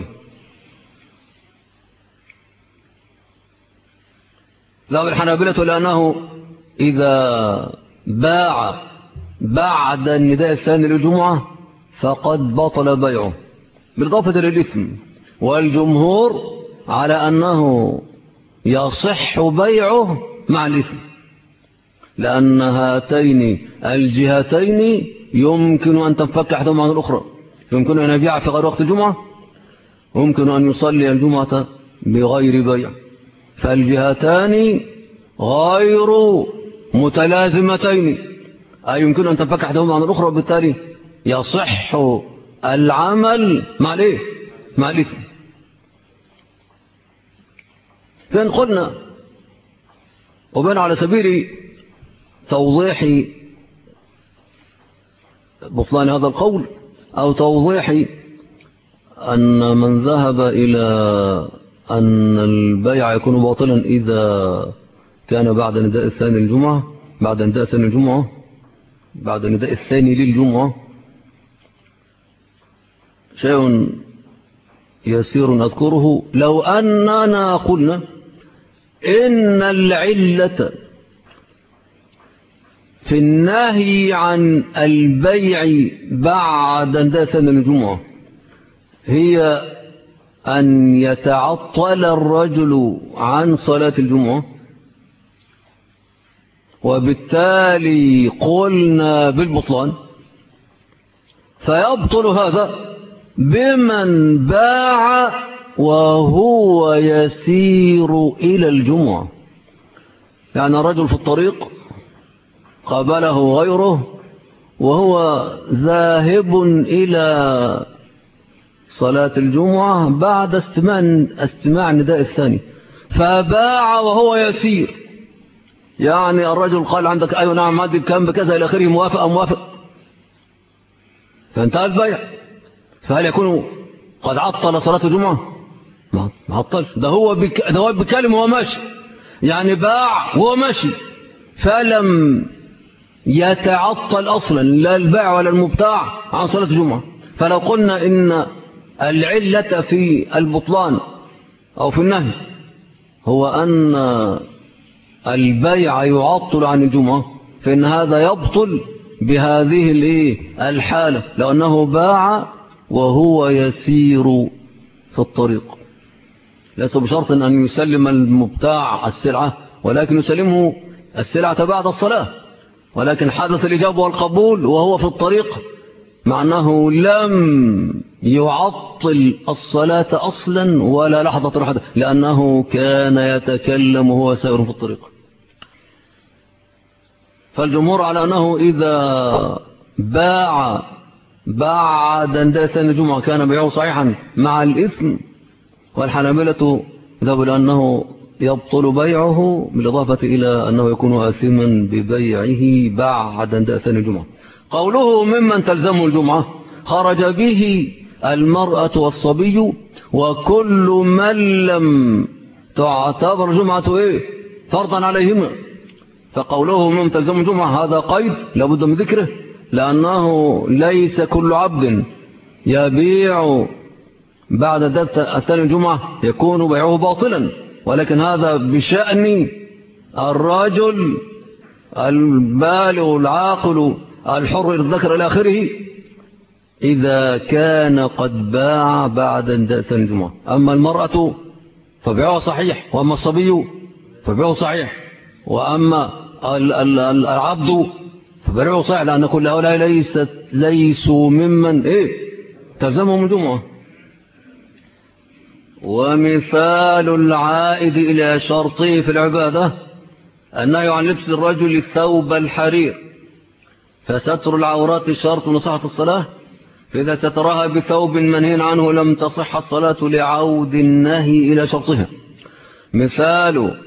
ذهب الحنابلة لأنه إذا باع بعد النداء الثاني للجمعة فقد بطل بيعه بالإضافة للإثم. والجمهور على أنه يصح بيعه مع الإثم، لأن هاتين الجهتين يمكن أن تنفك أحدهما عن الأخرى. يمكن أن يبيع في غير وقت الجمعة، ويمكن أن يصلي الجمعة بغير بيع، فالجهتان غير متلازمتين، أي يمكن أن تنفك أحدهما عن الأخرى، وبالتالي يصح العمل مع الإيه؟ مع الإثم. فإن قلنا وبين على سبيل توضيح بطلان هذا القول أو توضيح أن من ذهب إلى أن البيع يكون باطلا إذا كان بعد نداء الثاني للجمعة، بعد نداء الثاني للجمعة، شيء يسير أذكره. لو أننا قلنا إن العلة في النهي عن البيع بعد نداء الثاني للجمعة هي أن يتعطل الرجل عن صلاة الجمعة، وبالتالي قلنا بالبطلان، فيبطل هذا بمن باع وهو يسير إلى الجمعة. يعني رجل في الطريق قابله غيره وهو ذاهب إلى صلاة الجمعة بعد استماع النداء الثاني، فباع وهو يسير. يعني الرجل قال عندك أيوة نعم عندي كم بكذا إلى آخره، موافق أو موافق، فانتهى البيع. فهل يكون قد عطل صلاة الجمعة؟ ما عطلش، ده هو بكلم وهو ماشي، يعني باع وهو ماشي، فلم يتعطل أصلا لا البيع ولا المبتاع عن صلاة الجمعة. فلو قلنا إن العلة في البطلان أو في النهي هو أن البيع يعطل عن الجمعة، فإن هذا يبطل بهذه الحالة، لأنه باع وهو يسير في الطريق. ليس بشرط أن يسلم المبتاع السلعة، ولكن يسلمه السلعة بعد الصلاة، ولكن حدث الإجابة والقبول وهو في الطريق، مع أنه لم يعطل الصلاة أصلا ولا لحظة واحدة، لأنه كان يتكلم وهو سائر في الطريق. فالجمهور على أنه إذا باع بعد نداء ثاني الجمعة كان بيعه صحيحا مع الإثم، والحنابلة ذهبوا لأنه يبطل بيعه بالإضافة إلى أنه يكون آثما ببيعه بعد نداء ثاني الجمعة. قوله ممن تلزمه الجمعة خرج به المرأة والصبي وكل من لم تعتبر جمعة فرضا عليهما. فقوله ممن تلزمه الجمعة هذا قيد لابد من ذكره، لأنه ليس كل عبد يبيع بعد الثاني الجمعة يكون بيعه باطلا، ولكن هذا بشأن الرجل البالغ العاقل الحر الذكر إلى آخره إذا كان قد باع بعد ثاني الجمعة. أما المرأة فبيعها صحيح، وأما الصبي فبيعه صحيح، وأما العبد فبيعه صحيح، لأن كل هؤلاء ليسوا ممن تلزمهم الجمعة. ومثال العائد إلى شرطه في العبادة النهي عن لبس الرجل ثوب الحرير، فستر العورات شرط من صحة الصلاة، فإذا سترها بثوب منهي عنه لم تصح الصلاة لعود النهي إلى شرطها. مثال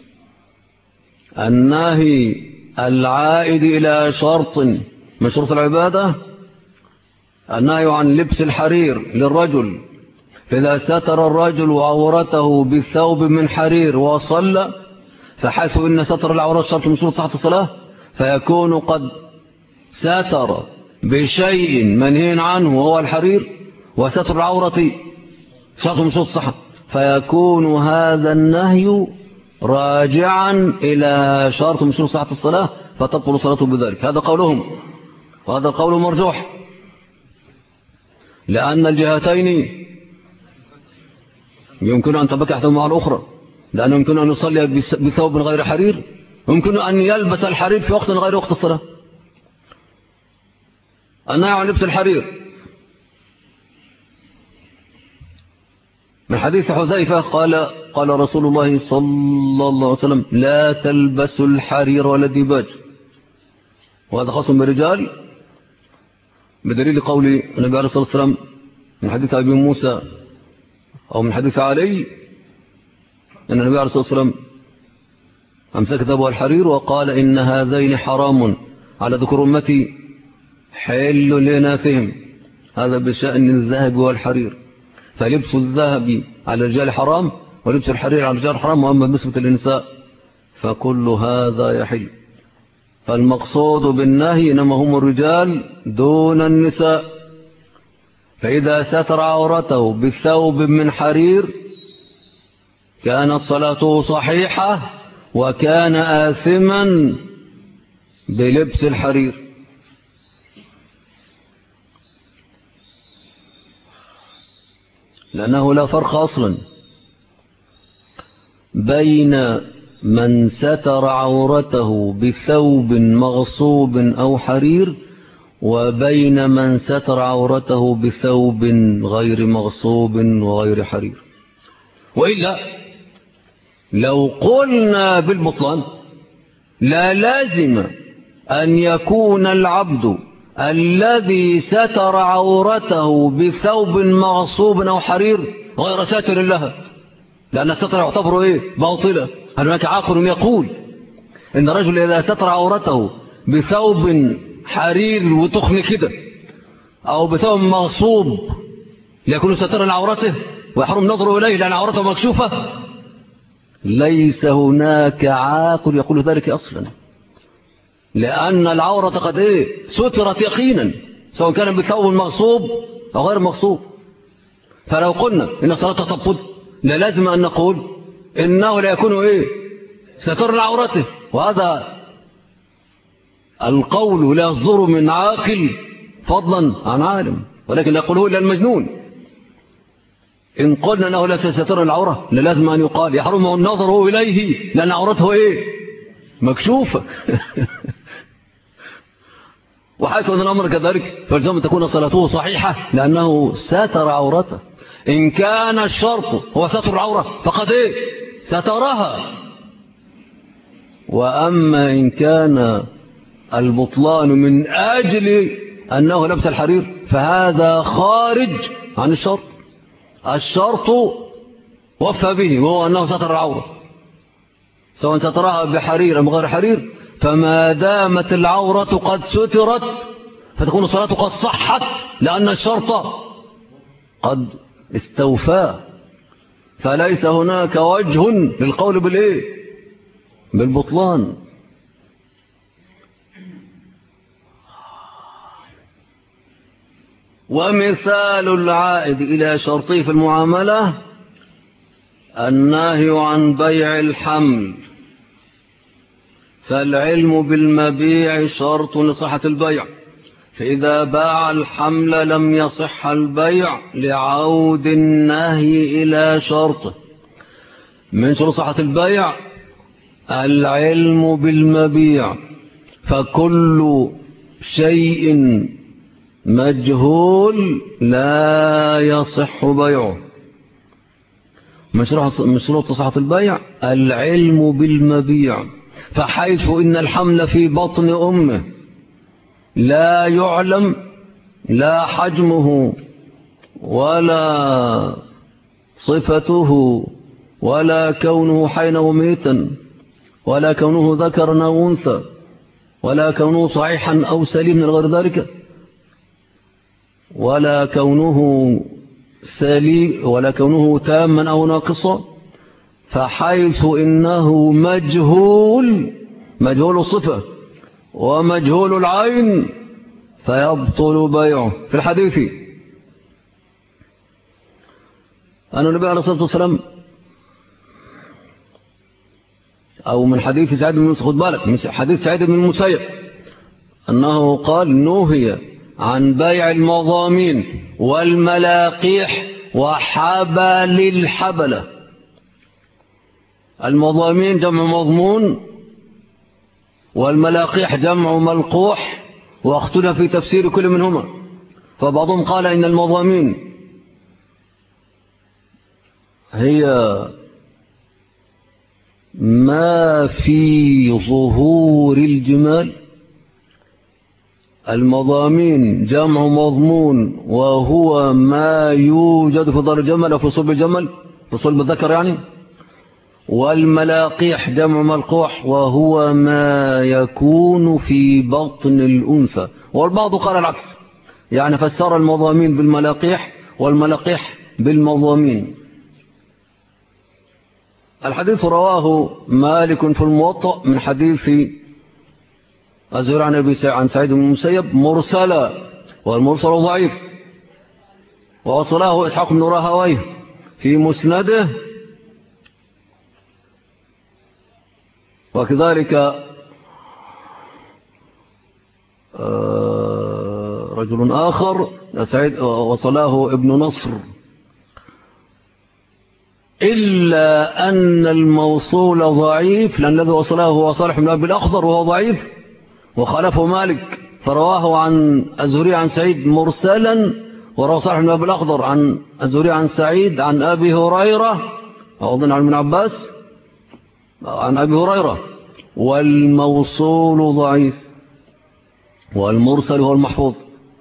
النهي العائد إلى شرط من شروط العبادة النهي عن لبس الحرير للرجل، فإذا ستر الرجل عورته بثوب من حرير وصلى، فحيث إن ستر العورات شرط من شروط صحة الصلاة، فيكون قد ستر بشيء منهي عنه وهو الحرير، وستر العورة شرط من شروط الصحة، فيكون هذا النهي راجعا إلى شرط من شروط صحة الصلاة فتبطل صلاته بذلك. هذا قولهم، وهذا القول مرجوح، لأن الجهتين يمكن أن تبكي أحدهما مع الأخرى، لأنه يمكن أن يصلي بثوب غير حرير، يمكن أن يلبس الحرير في وقت غير وقت الصلاة. النهي عن لبس الحرير من حديث حذيفة قال رسول الله صلى الله عليه وسلم: لا تلبسوا الحرير ولا الديباج. وهذا خاص بالرجال بدليل قول النبي عليه الصلاة والسلام من حديث أبي موسى أو من حديث علي أن النبي عليه الصلاة والسلام أمسك ثوبه الحرير وقال: إن هذين حرام على ذكر أمتي حل لناسهم. هذا بشأن الذهب والحرير، فلبس الذهب على الرجال حرام ولبس الحرير على الرجال حرام، وأما بالنسبة للنساء فكل هذا يحل. فالمقصود بالنهي إنما هم الرجال دون النساء. فإذا ستر عورته بثوب من حرير كانت صلاته صحيحة وكان آثما بلبس الحرير. لأنه لا فرق أصلا بين من ستر عورته بثوب مغصوب أو حرير وبين من ستر عورته بثوب غير مغصوب وغير حرير. وإلا لو قلنا بالبطلان لا لازم أن يكون العبد الذي ستر عورته بثوب مغصوب أو حرير غير ساتر لها، لأن الستر يعتبر إيه؟ باطلة. هناك عاقل يقول إن الرجل إذا ستر عورته بثوب حرير وتخن كده أو بثوب مغصوب ليكون سترا عورته ويحرم نظره إليه لأن عورته مكشوفة، ليس هناك عاقل يقول ذلك أصلا، لأن العورة قد إيه؟ سترت يقينا سواء كان بثوب مغصوب أو غير مغصوب. فلو قلنا إن الصلاة تبطل لازم أن نقول إنه لا يكون إيه؟ ستر عورته. وهذا القول لا يصدر من عاقل فضلا عن عالم، ولكن لا يقوله إلا المجنون. إن قلنا أنه لا ستر العورة لازم أن يقال يحرم النظر إليه لأن عورته إيه؟ مكشوفة. وحيث أن الأمر كذلك فالزم تكون صلاته صحيحة لأنه ساتر عورته. إن كان الشرط هو ستر العورة فقد إيه؟ سترها. وأما إن كان البطلان من أجل أنه لبس الحرير فهذا خارج عن الشرط. الشرط وفى به وهو أنه ستر العورة سواء سترها بحرير أم غير حرير، فما دامت العورة قد سترت فتكون الصلاة قد صحت لأن الشرط قد استوفى. فليس هناك وجه للقول بالإيه؟ بالبطلان. ومثال العائد إلى شرطه في المعاملة النهي عن بيع الحمل، فالعلم بالمبيع شرط لصحة البيع، فإذا باع الحمل لم يصح البيع لعود النهي إلى شرطه. من شروط صحة البيع العلم بالمبيع، فكل شيء مجهول لا يصح بيعه. من شروط صحة البيع العلم بالمبيع، فحيث إن الحمل في بطن أمه لا يعلم لا حجمه ولا صفته ولا كونه حيا وميتا ولا كونه ذكرا أو أنثى ولا كونه صحيحا أو سليما غير ذلك ولا كونه تاما أو ناقصا، فحيث إنه مجهول الصفة ومجهول العين فيبطل بيعه. في الحديث أن النبي عليه الصلاة والسلام أو من حديث سعيد بن المسيب، خد بالك من حديث سعيد بن المسيب أنه قال نهي عن بيع المضامين والملاقيح وحبل الحبلة. المضامين جمع مضمون، والملاقيح جمع ملقوح، واختلف في تفسير كل منهما. فبعضهم قال إن المضامين هي ما في ظهور الجمال. المضامين جمع مضمون وهو ما يوجد في ظهر الجمل أو في صلب الجمل، في صلب الذكر يعني. والملاقيح جمع ملقوح وهو ما يكون في بطن الأنثى. والبعض قال العكس، يعني فسر المضامين بالملاقيح والملاقيح بالمضامين. الحديث رواه مالك في الموطأ من حديث الزهري عن سعيد بن المسيب مرسلا، والمرسل ضعيف، ووصله إسحاق بن راهويه في مسنده، وكذلك رجل آخر سعيد وصله ابن نصر، إلا أن الموصول ضعيف، لأن الذي وصله هو صالح بن أبي الأخضر وهو ضعيف، وخلفه مالك فرواه عن الزهري عن سعيد مرسلا، ورواه صالح بن أبي الأخضر عن الزهري عن سعيد عن أبي هريرة، أظن عن ابن عباس عن أبي هريرة، والموصول ضعيف، والمرسل هو المحفوظ.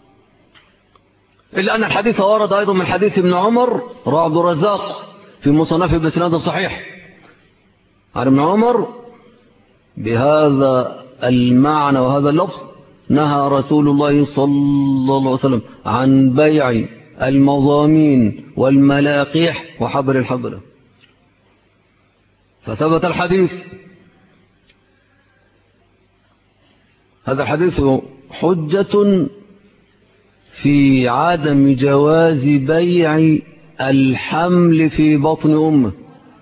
إلا أن الحديث ورد أيضا من حديث ابن عمر رواه عبد الرزاق في مصنفه بإسناد صحيح عن ابن عمر بهذا المعنى وهذا اللفظ: نهى رسول الله صلى الله عليه وسلم عن بيع المضامين والملاقيح وحبل الحبلة. فثبت الحديث. هذا الحديث حجة في عدم جواز بيع الحمل في بطن أمه.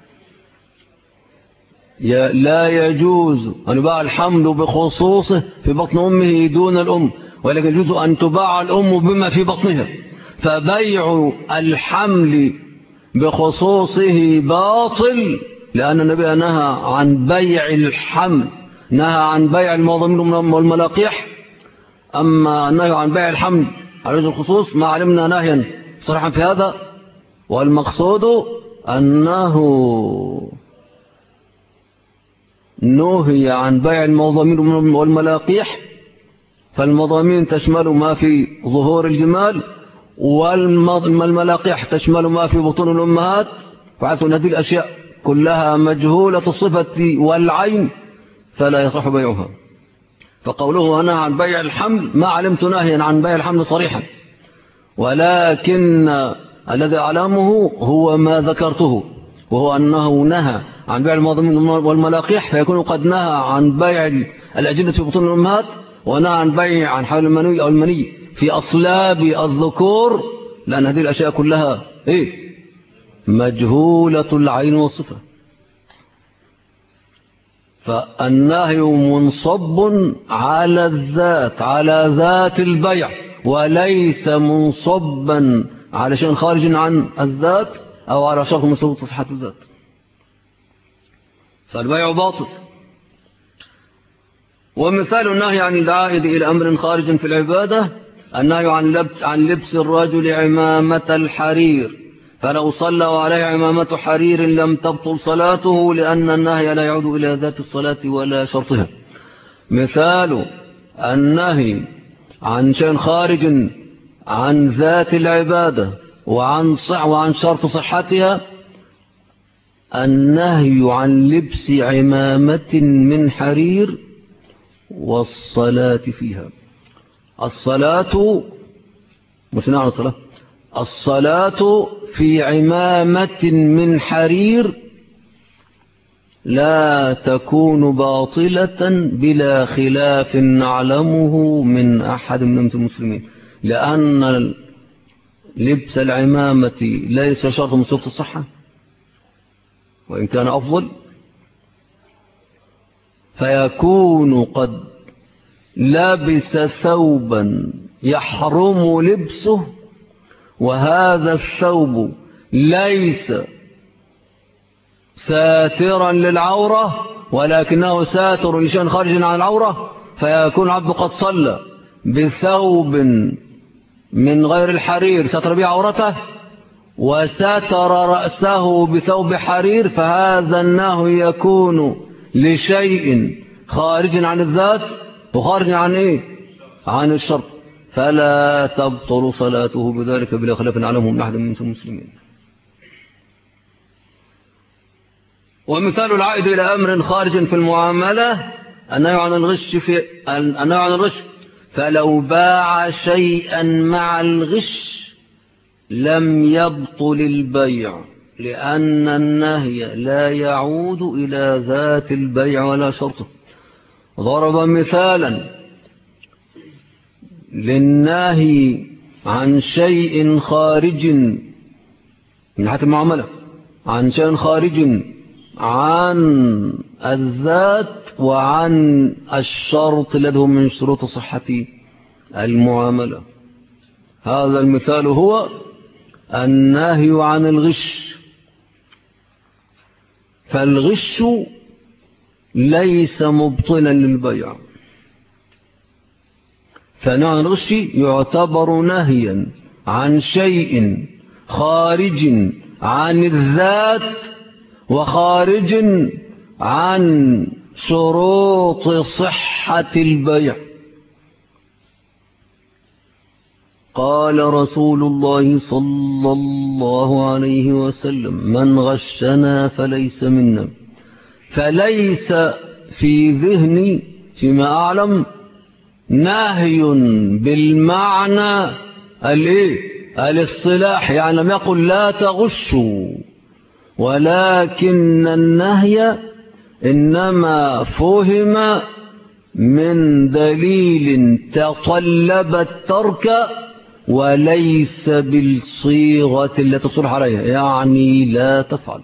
لا يجوز أن يباع الحمل بخصوصه في بطن أمه دون الأم، ولكن يجوز أن تباع الأم بما في بطنها. فبيع الحمل بخصوصه باطل، لأن النبي نهى عن بيع الحمل، نهى عن بيع المضامين والملاقيح. أما النهي عن بيع الحمل على وجه الخصوص ما علمنا نهيا صريحا في هذا، والمقصود أنه نهي عن بيع المضامين والملاقيح. فالمضامين تشمل ما في ظهور الجمال، والملاقيح تشمل ما في بطون الأمهات. فعلت أن هذه الأشياء كلها مجهولة الصفة والعين فلا يصح بيعها. فقوله أنا عن بيع الحمل ما علمت ناهيا عن بيع الحمل صريحا، ولكن الذي أعلمه هو ما ذكرته، وهو أنه نهى عن بيع المضامين والملاقيح، فيكون قد نهى عن بيع الأجنة في بطون الأمهات، ونهى عن بيع عن حول المني أو المني في أصلاب الذكور، لأن هذه الأشياء كلها مجهولة العين والصفة. فالنهي منصب على الذات، على ذات البيع، وليس منصبا على شيء خارج عن الذات أو على شرط من شروط صحة الذات. فالبيع باطل. ومثال النهي عن العائد إلى أمر خارج في العبادة النهي عن لبس الرجل عمامة الحرير، فلو صلى عليه عمامة حرير لم تبطل صلاته، لأن النهي لا يعود إلى ذات الصلاة ولا شرطها. مثال النهي عن شيء خارج عن ذات العبادة وعن شرط صحتها النهي عن لبس عمامة من حرير والصلاة فيها. الصلاة مثنى عن الصلاة، الصلاة في عمامة من حرير لا تكون باطلة بلا خلاف نعلمه من أحد من المسلمين، لأن لبس العمامة ليس شرط من شروط الصحة وإن كان أفضل، فيكون قد لبس ثوبا يحرم لبسه، وهذا الثوب ليس ساترا للعورة ولكنه ساتر لشيء خارج عن العورة، فيكون عبد قد صلى بثوب من غير الحرير ستر به عورته وستر رأسه بثوب حرير، فهذا النهي يكون لشيء خارج عن الذات وخارج عن إيه؟ عن الشرط، فلا تبطل صلاته بذلك بلا خلاف علمه من أحد من المسلمين. ومثال العائد إلى أمر خارج في المعاملة النهي عن الغش، فلو باع شيئا مع الغش لم يبطل البيع، لأن النهي لا يعود إلى ذات البيع ولا شرطه. ضرب مثالا للنهي عن شيء خارج من حيث المعاملة، عن شيء خارج عن الذات وعن الشرط الذي هو من شروط صحة المعاملة. هذا المثال هو النهي عن الغش، فالغش ليس مبطلا للبيع، فنهي عن الغش يعتبر نهيا عن شيء خارج عن الذات وخارج عن شروط صحة البيع. قال رسول الله صلى الله عليه وسلم: من غشنا فليس منا. فليس في ذهني فيما أعلم نهي بالمعنى الاصطلاح، يعني لم يقل لا تغشوا، ولكن النهي إنما فهم من دليل تطلب الترك وليس بالصيغة التي تصلح عليها، يعني لا تفعل.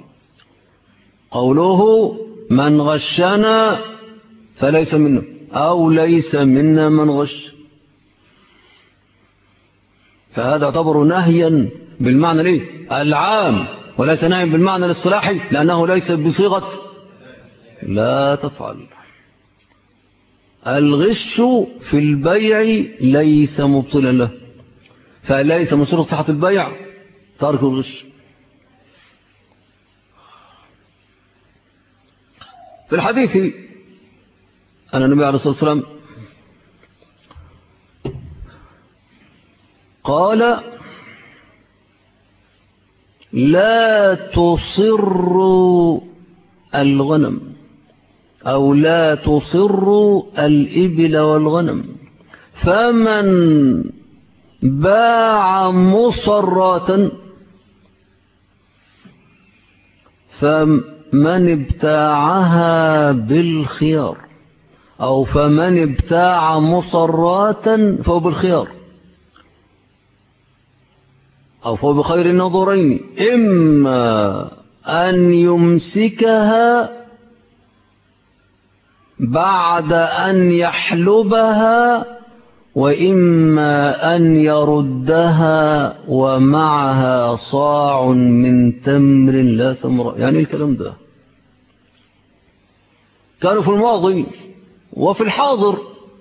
قوله من غشنا فليس منا أو ليس منا من غش، فهذا يعتبر نهيا بالمعنى العام وليس نهيا بالمعنى الاصطلاحي، لأنه ليس بصيغة لا تفعل. الغش في البيع ليس مبطلا له، فليس من شروط صحة البيع ترك الغش. في الحديث أن النبي عليه الصلاة والسلام قال: لا تصروا الغنم أو لا تصروا الإبل والغنم، فمن باع مصرات فمن ابتاعها بالخيار، أو فمن ابتاع مصرات فهو بالخيار، أو فهو بخير النظرين، إما أن يمسكها بعد أن يحلبها، وإما أن يردها ومعها صاع من تمر لا سمراء. يعني الكلام ده كانوا في الماضي وفي الحاضر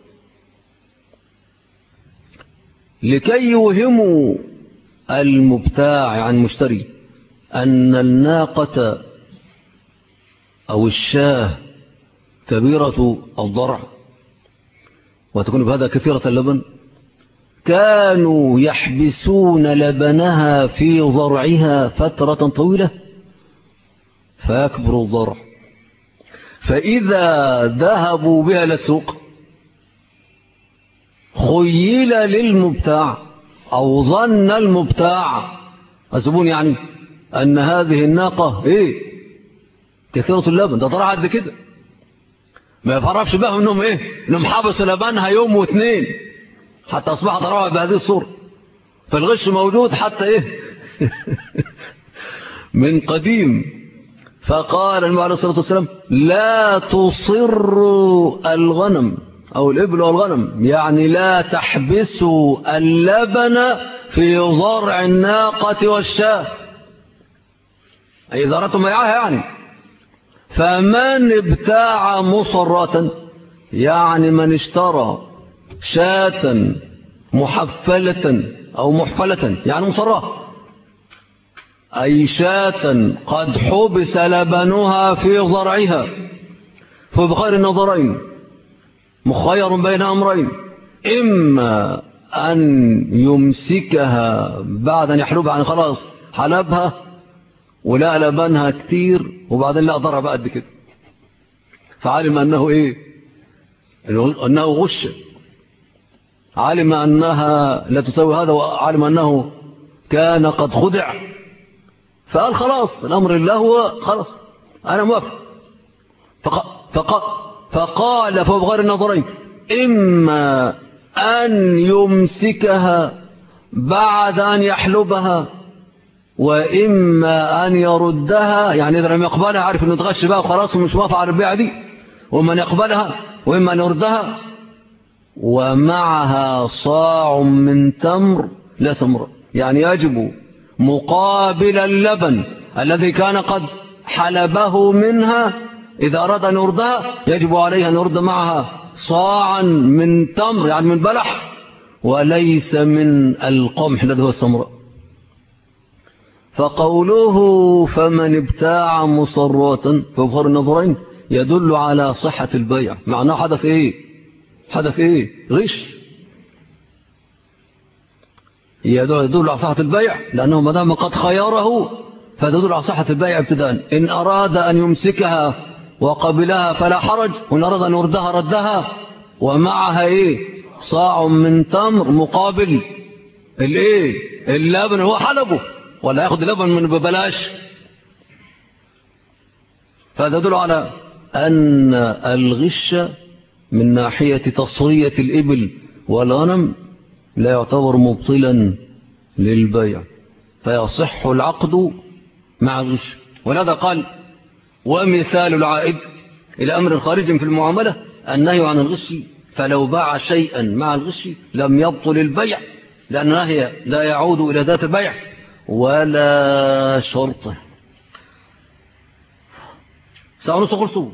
لكي يوهموا المبتاع عن المشتري أن الناقة أو الشاه كبيرة الضرع وتكون بهذا كثيرة اللبن، كانوا يحبسون لبنها في ضرعها فترة طويلة فيكبر الضرع، فإذا ذهبوا بها للسوق خيل للمبتاع أو ظن المبتاع الزبون يعني أن هذه الناقة كثيرة اللبن، ده ضرع قد كده، ما يفرفش بقى انهم انهم حبسوا لبنها يوم واثنين حتى اصبح ضرعها بهذه الصورة. فالغش موجود حتى من قديم. فقال النبي عليه الصلاة والسلام لا تصر الغنم أو الإبل والغنم، يعني لا تحبسوا اللبن في ضرع الناقة والشاة، أي ذرته معها يعني. فمن ابتاع مصرة، يعني من اشترى شاة محفلة أو محفلة يعني مصرة، أي شاة قد حبس لبنها في ضرعها، فبخير النظرين مخير بين أمرين، إما أن يمسكها بعد أن يحلبها، يعني خلاص حلبها ولا لبنها كتير وبعدين لا ضرع بقى قد كده، فعلم أنه إيه، أنه غش، علم أنها لا تسوي هذا، وعلم أنه كان قد خدع، فقال خلاص الأمر لله، هو خلاص أنا موافق. فقال فبغير النظرين إما أن يمسكها بعد أن يحلبها، وإما أن يردها، يعني إذا لم يقبلها عارف أنه تغش بقى خلاص ومش موافق على البيعة دي، ومن يقبلها، وإما أن يردها ومعها صاع من تمر لا سمر، يعني يجب مقابل اللبن الذي كان قد حلبه منها، إذا أراد أن يردها يجب عليه أن يرد معها صاعا من تمر يعني من بلح، وليس من القمح الذي هو السمراء. فقوله فمن ابتاع مصرات فبخير النظرين يدل على صحة البيع. معناه حدث ايه؟ حدث ايه؟ غش. يدل على صحة البيع، لأنه ما دام قد خيره فتدل على صحة البيع ابتداء. إن أراد أن يمسكها وقبلها فلا حرج، وإن أراد أن يردها ردها، ومعها ايه؟ صاع من تمر مقابل الايه؟ اللبن هو حلبه، ولا ياخد اللبن من ببلاش. فتدل على أن الغش من ناحية تصرية الإبل والغنم لا يعتبر مبطلا للبيع، فيصح العقد مع الغش. ولهذا قال ومثال العائد إلى أمر خارج في المعاملة النهي عن الغش، فلو باع شيئا مع الغش لم يبطل البيع، لأن النهي لا يعود إلى ذات البيع ولا شرطه. سأنص قرصه.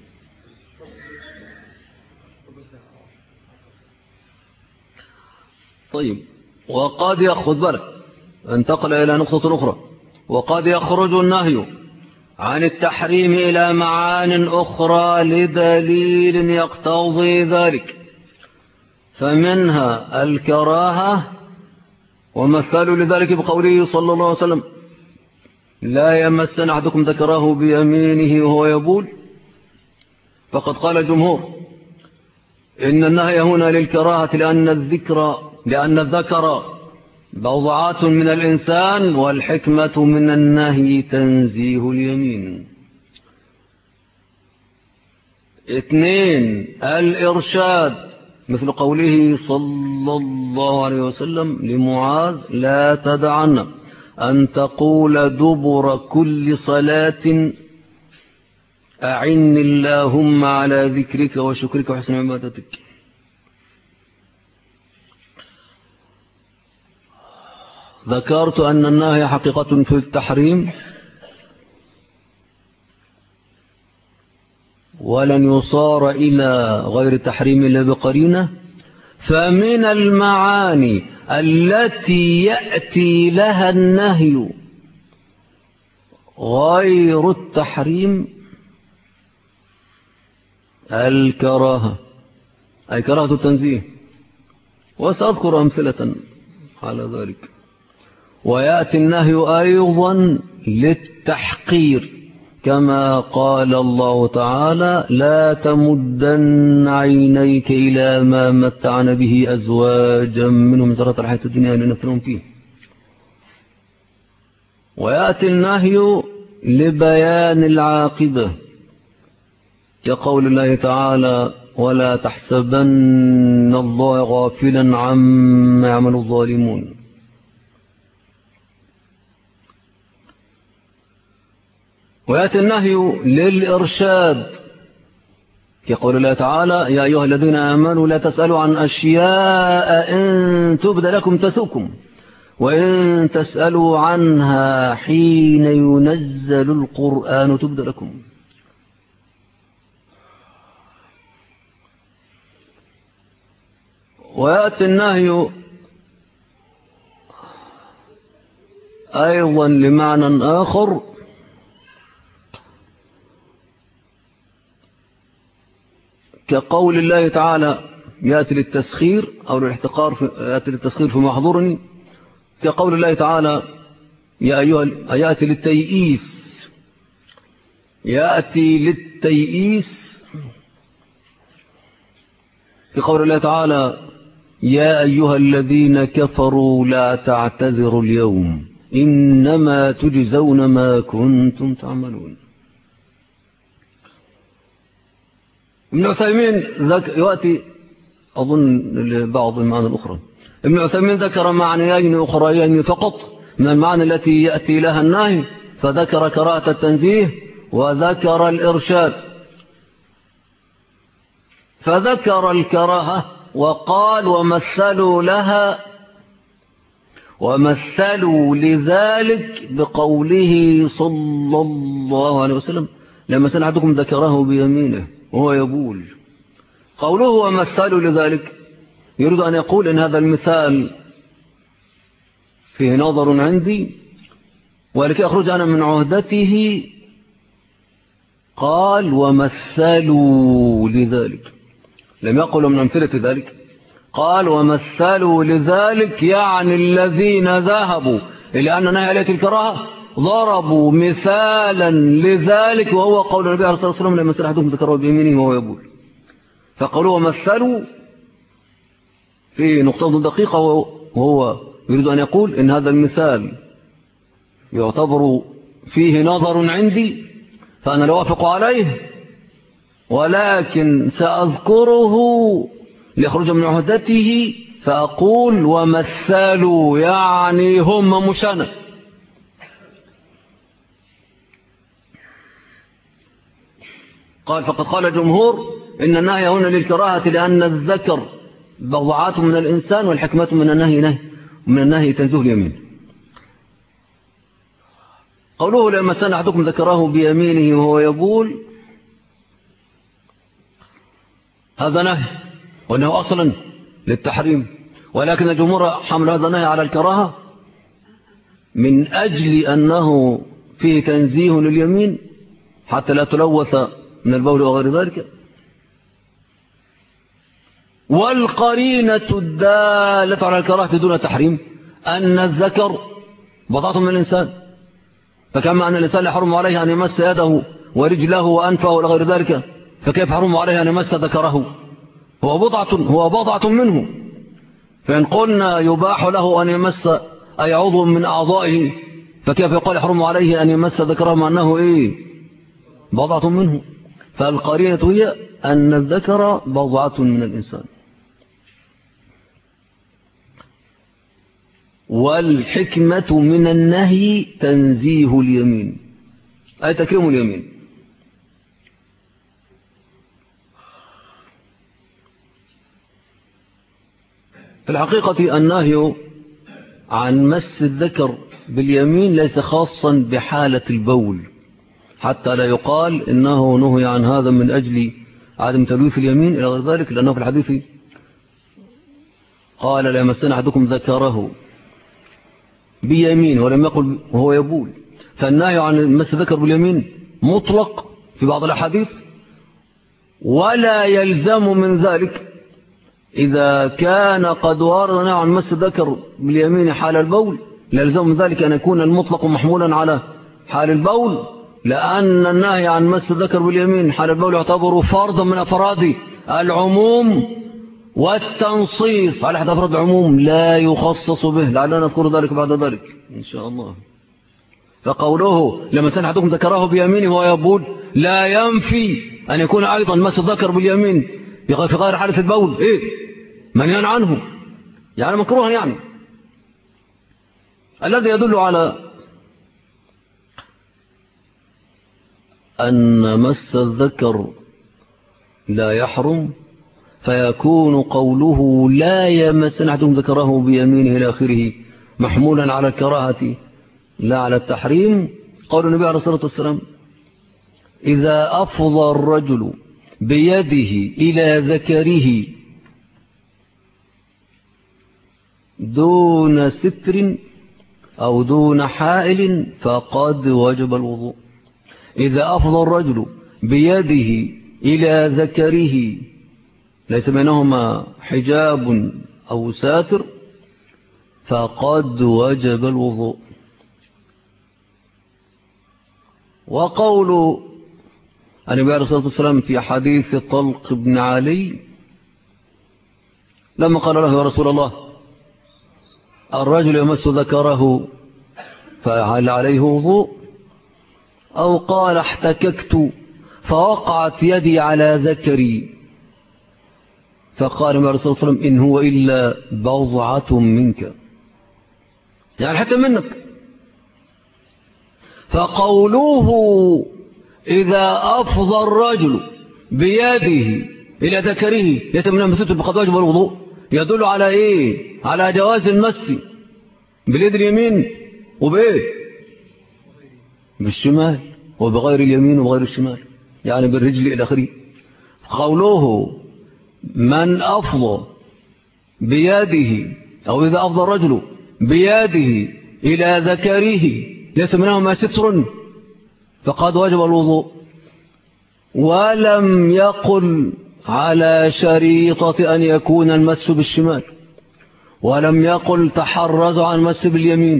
طيب، وقد يأخذ بالك، انتقل إلى نقطة أخرى، وقد يخرج النهي عن التحريم إلى معان أخرى لدليل يقتضي ذلك، فمنها الكراهة، ومثال لذلك بقوله صلى الله عليه وسلم لا يمسن أحدكم ذكره بيمينه وهو يبول. فقد قال الجمهور إن النهي هنا للكراهة لأن الذكر بضعات من الإنسان، والحكمة من النهي تنزيه اليمين. 2 الإرشاد، مثل قوله صلى الله عليه وسلم لمعاذ لا تدعن أن تقول دبر كل صلاة أعني اللهم على ذكرك وشكرك وحسن عبادتك. ذكرت أن النهي حقيقة في التحريم، ولن يصار إلى غير التحريم إلا بقرينة. فمن المعاني التي يأتي لها النهي غير التحريم الكراهة، أي كراهة التنزيه، وسأذكر أمثلة على ذلك. ويأتي النهي أيضا للتحقير، كما قال الله تعالى لا تمدن عينيك إلى ما متعنا به أزواجا منهم زهرة الحياة الدنيا لنفتنهم فيه. ويأتي النهي لبيان العاقبة، كقول الله تعالى ولا تحسبن الله غافلا عما يعمل الظالمون. ويأتي النهي للإرشاد كقول الله تعالى يا أيها الذين آمنوا لا تسألوا عن أشياء إن تبد لكم تسؤكم وإن تسألوا عنها حين ينزل القرآن تبد لكم. ويأتي النهي أيضا لمعنى آخر كقول الله تعالى يأتي للتسخير أو للاحتقار يأتي للتسخير في محظورني كقول الله تعالى يأتي للتيئيس في قول الله تعالى يا أيها الذين كفروا لا تعتذروا اليوم إنما تجزون ما كنتم تعملون. ابن عثيمين يأتي أظن لبعض المعاني الأخرى. ابن عثيمين ذكر معنيين أخريين فقط من المعاني التي يأتي لها النهي فذكر كراهة التنزيه وذكر الإرشاد. فذكر الكراهة وقال ومثلوا لذلك بقوله صلى الله عليه وسلم لما سمع أحدكم ذكره بيمينه وهو يبول. قوله ومثلوا لذلك يريد أن يقول إن هذا المثال فيه نظر عندي ولكي أخرج أنا من عهدته قال ومثلوا لذلك لم يقل من أمثلة ذلك قال ومثلوا لذلك يعني الذين ذهبوا إلى أن نهي عليه الكراهة ضربوا مثالا لذلك وهو قول النبي عليه الصلاة والسلام لما سأل أحدكم ذكره بيمينه وهو يبول. فقالوا ومثلوا في نقطة دقيقة وهو يريد أن يقول إن هذا المثال يعتبر فيه نظر عندي فأنا لا أوافق عليه ولكن سأذكره ليخرج من عهدته فأقول ومثلوا يعني هم مش أنا. قال فقد قال الجمهور إن النهي هنا للكراهة لأن الذكر بضعات من الإنسان والحكمة من النهي تنزه اليمين. قوله لما سأل أحدكم ذكره بيمينه وهو يبول هذا نهي وأنه أصلا للتحريم ولكن الجمهور حمل هذا النهي على الكراهة من أجل أنه فيه تنزيه لليمين حتى لا تلوث من البول وغير ذلك. والقرينة الدالة على الكراهة دون تحريم أن الذكر بضعة من الإنسان فكما أن الإنسان يحرم عليه أن يمس يده ورجله وأنفه وغير ذلك فكيف حرم عليه أن يمس ذكره هو بضعة منه. فإن قلنا يباح له أن يمس أي عضو من أعضائه فكيف يقال يحرم عليه أن يمس ذكره مع أنه بضعة منه. فالقرينة هي أن الذكر بضعة من الإنسان. والحكمة من النهي تنزيه اليمين أي تكريم اليمين. في الحقيقة النهي عن مس الذكر باليمين ليس خاصا بحالة البول حتى لا يقال إنه نهي عن هذا من أجل عدم تلويث اليمين إلى غير ذلك لأنه في الحديث قال لا يمسن أحدكم ذكره بيمين ولم يقل وهو يبول. فالنهي عن مس الذكر باليمين مطلق في بعض الأحاديث ولا يلزم من ذلك إذا كان قد ورد عن مس الذكر باليمين حال البول لا يلزم من ذلك أن يكون المطلق محمولا على حال البول لأن النهي عن مس الذكر باليمين حال البول يعتبر فرضا من أفراد العموم والتنصيص على أحد أفراد العموم لا يخصص به لعلنا نذكر ذلك بعد ذلك إن شاء الله. فقوله لما سمع أحدكم ذكره بيمينه وهو يبول لا ينفي أن يكون أيضا مس الذكر باليمين في غير حالة البول منهي عنه يعني مكروها يعني. الذي يدل على أن مس الذكر لا يحرم، فيكون قوله لا يمسن أحدهم ذكره بيمينه إلى آخره محمولا على الكراهة لا على التحريم. قول النبي عليه الصلاة والسلام: إذا أفضى الرجل بيده إلى ذكره دون ستر أو دون حائل فقد وجب الوضوء. إذا أفضى الرجل بيده إلى ذكره ليس بينهما حجاب أو ساتر فقد وجب الوضوء. وقول النبي عليه الصلاة والسلام في حديث طلق بن علي لما قال له: يا رسول الله، الرجل يمس ذكره فهل عليه وضوء؟ أو قال: احتككت فوقعت يدي على ذكري، فقال النبي عليه الصلاة والسلام: إن هو إلا بضعة منك، يعني حتى منك. فقوله إذا أفضى الرجل بيده إلى ذكره ليس من مسته بقد واجب الوضوء يدل على إيه؟ على جواز المس باليد اليمين وبإيه؟ بالشمال، وبغير اليمين وبغير الشمال، يعني بالرجل إلى آخره. قوله من أفضى بيده أو إذا أفضى الرجل بيده إلى ذكره ليس منهما ستر فقد وجب الوضوء، ولم يقل على شريطة أن يكون المس بالشمال، ولم يقل تحرز عن المس باليمين،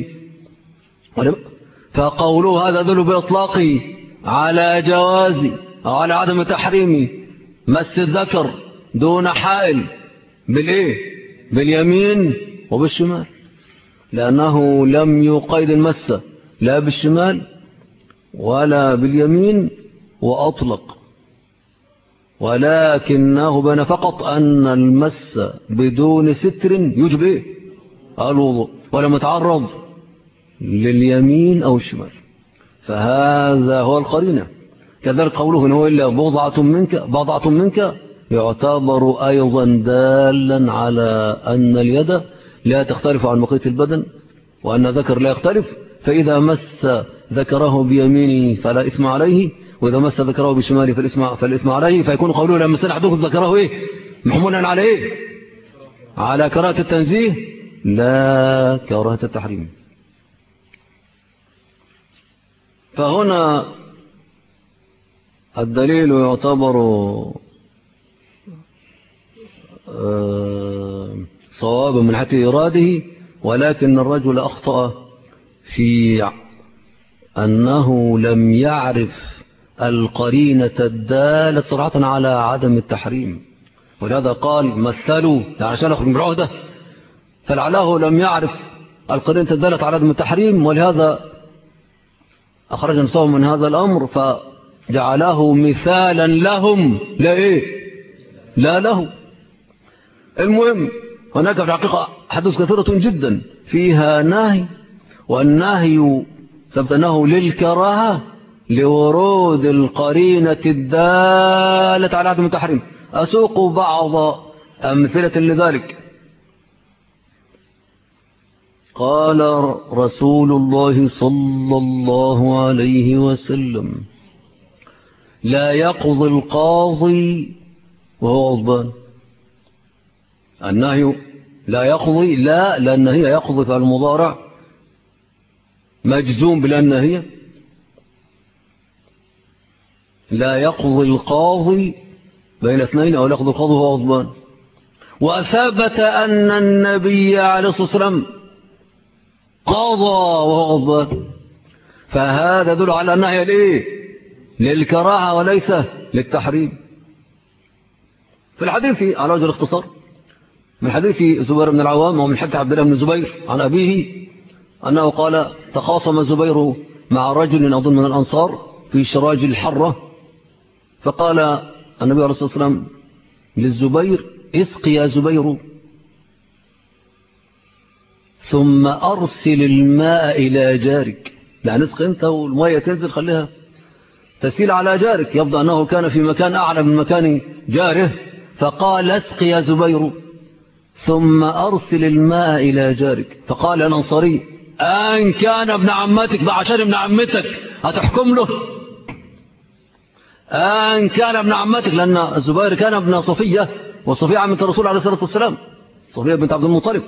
فقوله هذا يدل بإطلاقه على جواز أو على عدم تحريم مس الذكر دون حائل بالإيه؟ باليمين وبالشمال، لأنه لم يقيد المس لا بالشمال ولا باليمين وأطلق، ولكنه بين فقط أن المس بدون ستر يجب إيه؟ الوضوء، ولم يتعرض لليمين أو الشمال، فهذا هو القرينة. كذلك قوله إن هو إلا بضعة منك يعتبر أيضا دالا على أن اليد لا تختلف عن بقية البدن، وأن ذكر لا يختلف، فإذا مس ذكره بيمينه فلا إثم عليه، وإذا مس ذكره بشماله فالإثم عليه، فيكون قوله لما سن أحدكم ذكره إيه؟ محمولا على إيه؟ على كراهة التنزيه لا كراهة التحريم. فهنا الدليل يعتبر صوابا من حيث إراده، ولكن الرجل أخطأ في أنه لم يعرف القرينة الدالة صراحة على عدم التحريم، ولهذا قال مثلوا عشان أخرج من العهدة، فلعله لم يعرف القرينة الدالة على عدم التحريم، ولهذا أخرج نفسه من هذا الأمر فجعله مثالا لهم لا إيه؟ لا له. المهم هناك في الحقيقة حدث كثيرة جدا فيها نهي، والنهي ثبتناه للكراهة لورود القرينة الدالة على عدم التحريم. أسوق بعض أمثلة لذلك. قال رسول الله صلى الله عليه وسلم: لا يقضي القاضي وهو غضبان. النهي لا يقضي، لا لأن هي يقضي في المضارع مجزوم بلأن هي لا يقضي القاضي بين اثنين أو لا يقضي القاضي وهو غضبان. وثبت أن النبي عليه الصلاة والسلام قضى وهو غضبان، فهذا يدل على أنها ليه؟ للكراهة وليس للتحريم. في الحديث على وجه الاختصار من حديث زبير بن العوام ومن حديث عبد الله بن الزبير عن أبيه أنه قال: تخاصم زبير مع رجل أظن من الأنصار في شراج الحرة، فقال النبي عليه الصلاة والسلام للزبير: اسق يا زبير، ثم أرسل الماء إلى جارك. يعني اسق أنت والمية تنزل خليها تسيل على جارك. يبدو أنه كان في مكان أعلى من مكان جاره، فقال اسق يا زبير ثم أرسل الماء إلى جارك. فقال الأنصاري أن كان ابن عمتك بعشان ابن عمتك هتحكم له؟ أن كان ابن عمتك، لأن الزبير كان ابن صفية، وصفية عمة الرسول عليه الصلاة والسلام، صفية بنت عبد المطلب.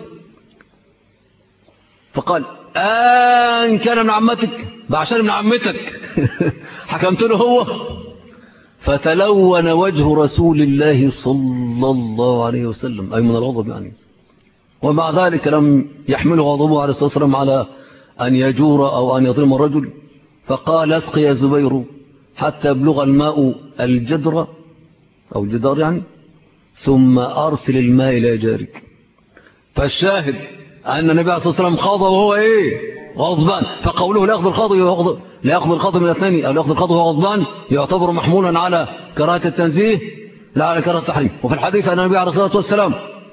فقال أن كان ابن عمتك بعشان ابن عمتك حكمت له هو. فتلون وجه رسول الله صلى الله عليه وسلم، أي من الغضب يعني. ومع ذلك لم يحمله غضبه عليه الصلاة والسلام على أن يجور أو أن يظلم الرجل. فقال اسق يا زبير حتى يبلغ الماء الجدر أو الجدار يعني، ثم أرسل الماء إلى جارك. فالشاهد أن النبي عليه الصلاة والسلام خاض وهو غضبان. فقوله لا يأخذ الخاطب من الاثنين أو لا يأخذ الخاطب وهو غضبان يعتبر محمولا على كراهة التنزيه لا على كراهة التحريم. وفي الحديث أن النبي عليه الصلاة والسلام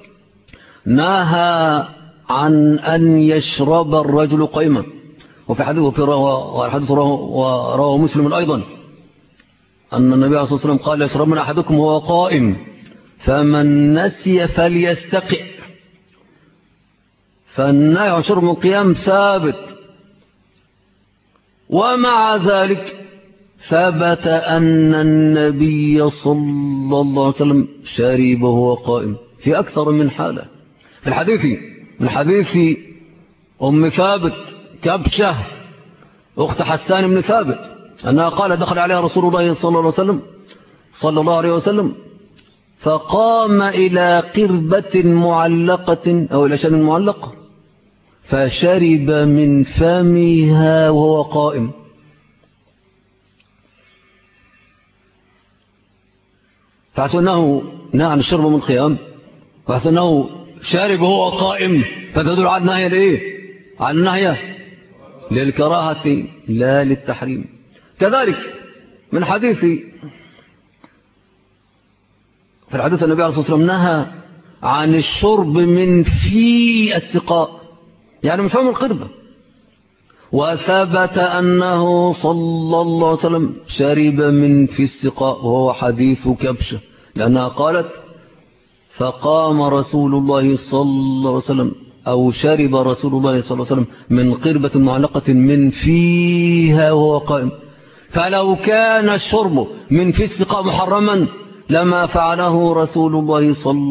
نهى عن أن يشرب الرجل قيما. وفي حديث رواه مسلم أيضا أن النبي عليه الصلاة والسلام قال يشرب من أحدكم وهو قائم فمن نسي فليستقئ. فالنهي عن شرب القيام ثابت. ومع ذلك ثبت أن النبي صلى الله عليه وسلم شرب وهو قائم في أكثر من حالة. في الحديث من حديث أم ثابت كبشة أخت حسان بن ثابت أنها قال دخل عليها رسول الله صلى الله عليه وسلم فقام إلى قربة معلقة أو إلى شان معلق فشرب من فمها وهو قائم. فحيث أنه نهى عن الشرب من قيام، فحيث أنه شارب وهو قائم، فتدل على النهي لإيه؟ على النهي للكراهة لا للتحريم. كذلك من حديث في الحديث النبي عليه الصلاة والسلام نهى عن الشرب من في السقاء، يعني من فم القربة. وثبت أنه صلى الله عليه وسلم شرب من في السقاء وهو حديث كبشة، لأنها قالت فقام رسول الله صلى الله عليه وسلم أو شرب رسول الله صلى الله عليه وسلم من قربة معلقة من فيها وهو قائم. فلو كان الشرب من في السقاء محرما لما فعله رسول الله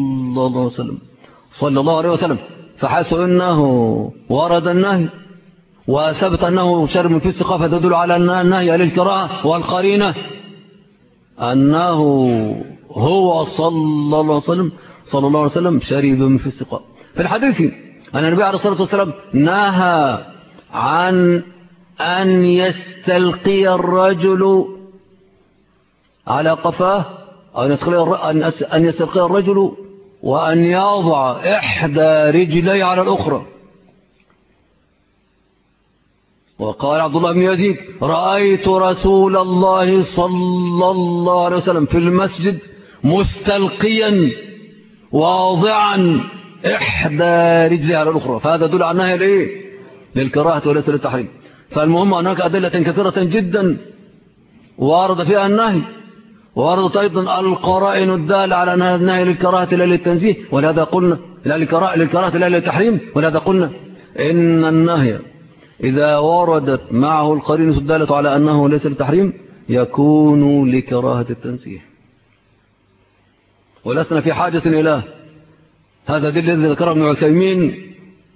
صلى الله عليه وسلم. فحيث أنه ورد النهي وثبت أنه شرب من في السقاء فتدل على أن النهي للكراهة، والقرينة أنه هو صلى الله عليه وسلم شرب من في السقاء. في الحديث أن النبي عليه الصلاة والسلام نهى عن أن يستلقي الرجل على قفاه أو أن يستلقي الرجل وأن يضع إحدى رجلي على الأخرى. وقال عبد الله بن يزيد رأيت رسول الله صلى الله عليه وسلم في المسجد مستلقيا واضعا إحدى رجلي على الأخرى. فهذا دل على النهي للكراهة وليس للتحريم. فالمهم هناك أدلة كثيرة جدا وارد فيها النهي، وارد أيضا القرائن الدالة على أنها النهي للكراهة لا للتنزيه، ولهذا قلنا للكراهة لا للتحريم. ولهذا قلنا إن النهي إذا وردت معه القرينة الدالة على أنه ليس للتحريم يكون لكراهة التنزيه. ولسنا في حاجة إلى هذا الذي ذكره ابن عثيمين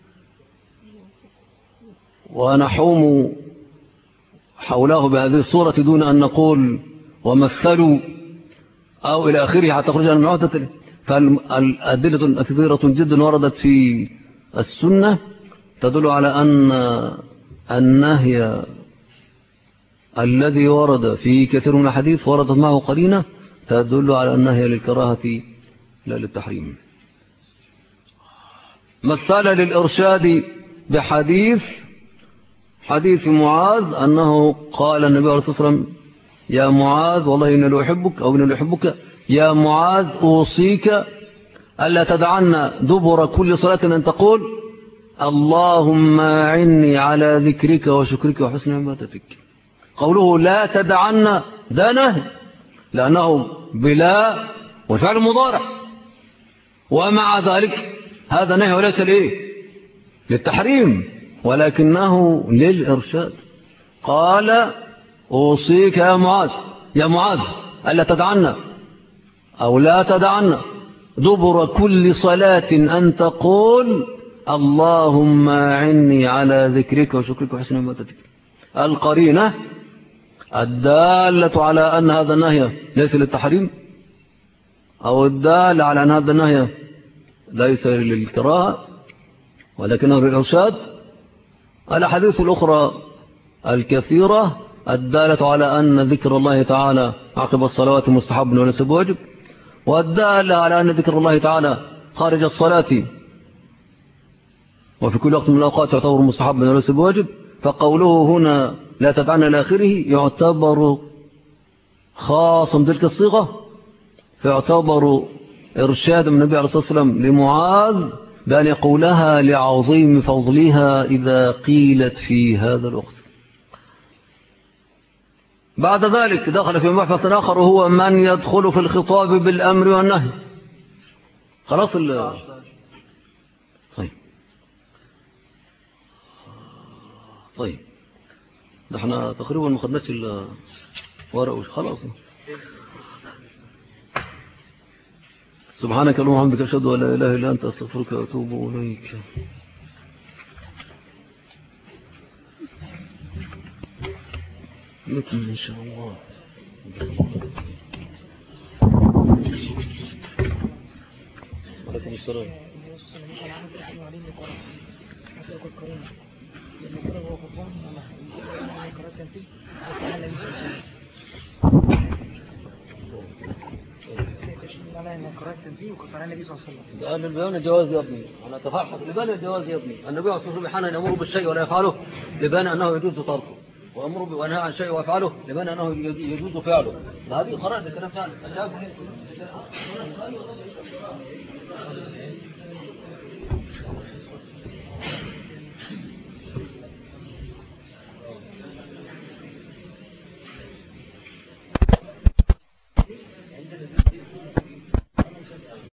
ونحوم حوله بهذه الصورة دون أن نقول ومثلوا أو إلى آخره حتى تخرج عن معهدة. فالأدلة كثيرة جدا وردت في السنة تدل على أن النهي الذي ورد في كثير من الحديث وردت معه قرينة تدل على النهي للكراهة لا للتحريم. مثل للإرشاد بحديث معاذ أنه قال النبي عليه الصلاة والسلام يا معاذ والله إن لأحبك أو إن لأحبك يا معاذ أوصيك ألا تدعنا دبر كل صلاة أن تقول اللهم أعني على ذكرك وشكرك وحسن عبادتك. قوله لا تدعنا ده نهي لأنه بلا والفعل مضارع، ومع ذلك هذا نهي وليس لإيه للتحريم ولكنه للإرشاد. قال أوصيك يا معاذ ألا تدعنا أو لا تدعنا دبر كل صلاة أن تقول اللهم أعني على ذكرك وشكرك وحسن عبادتك. القرينة الدالة على أن هذا النهي ليس للتحريم أو الدالة على أن هذا النهي ليس للكراهة ولكنه للإرشاد الأحاديث الأخرى الكثيرة الدالة على أن ذكر الله تعالى عقب الصلوات مستحب وليس بواجب، والدالة على أن ذكر الله تعالى خارج الصلاة وفي كل وقت من الأوقات يعتبر مستحب وليس بواجب. فقوله هنا لا تدعنا إلى آخره يعتبر خاص بتلك الصيغة، فيعتبر إرشاد من النبي عليه الصلاة والسلام لمعاذ بأن يقولها لعظيم فضلها إذا قيلت في هذا الوقت. بعد ذلك دخل في مبحث آخر وهو من يدخل في الخطاب بالأمر والنهي. خلاص طيب ده احنا تقريبا ما خدناش الورق خلاص. سبحانك اللهم وبحمدك اشهد ان لا اله الا انت استغفرك واتوب اليك. نكمل ان شاء الله. عليكم السلام. ده لبيان الجواز يا ابني، أنا تفحص لبيان الجواز يا ابني. النبي عليه الصلاة والسلام حين يأمر بالشيء ولا يفعله لبيان أنه يجوز تركه، وأمر بأنهى عن شيء ويفعله لبيان أنه يجوز فعله. هذه قرأت الكلام ثاني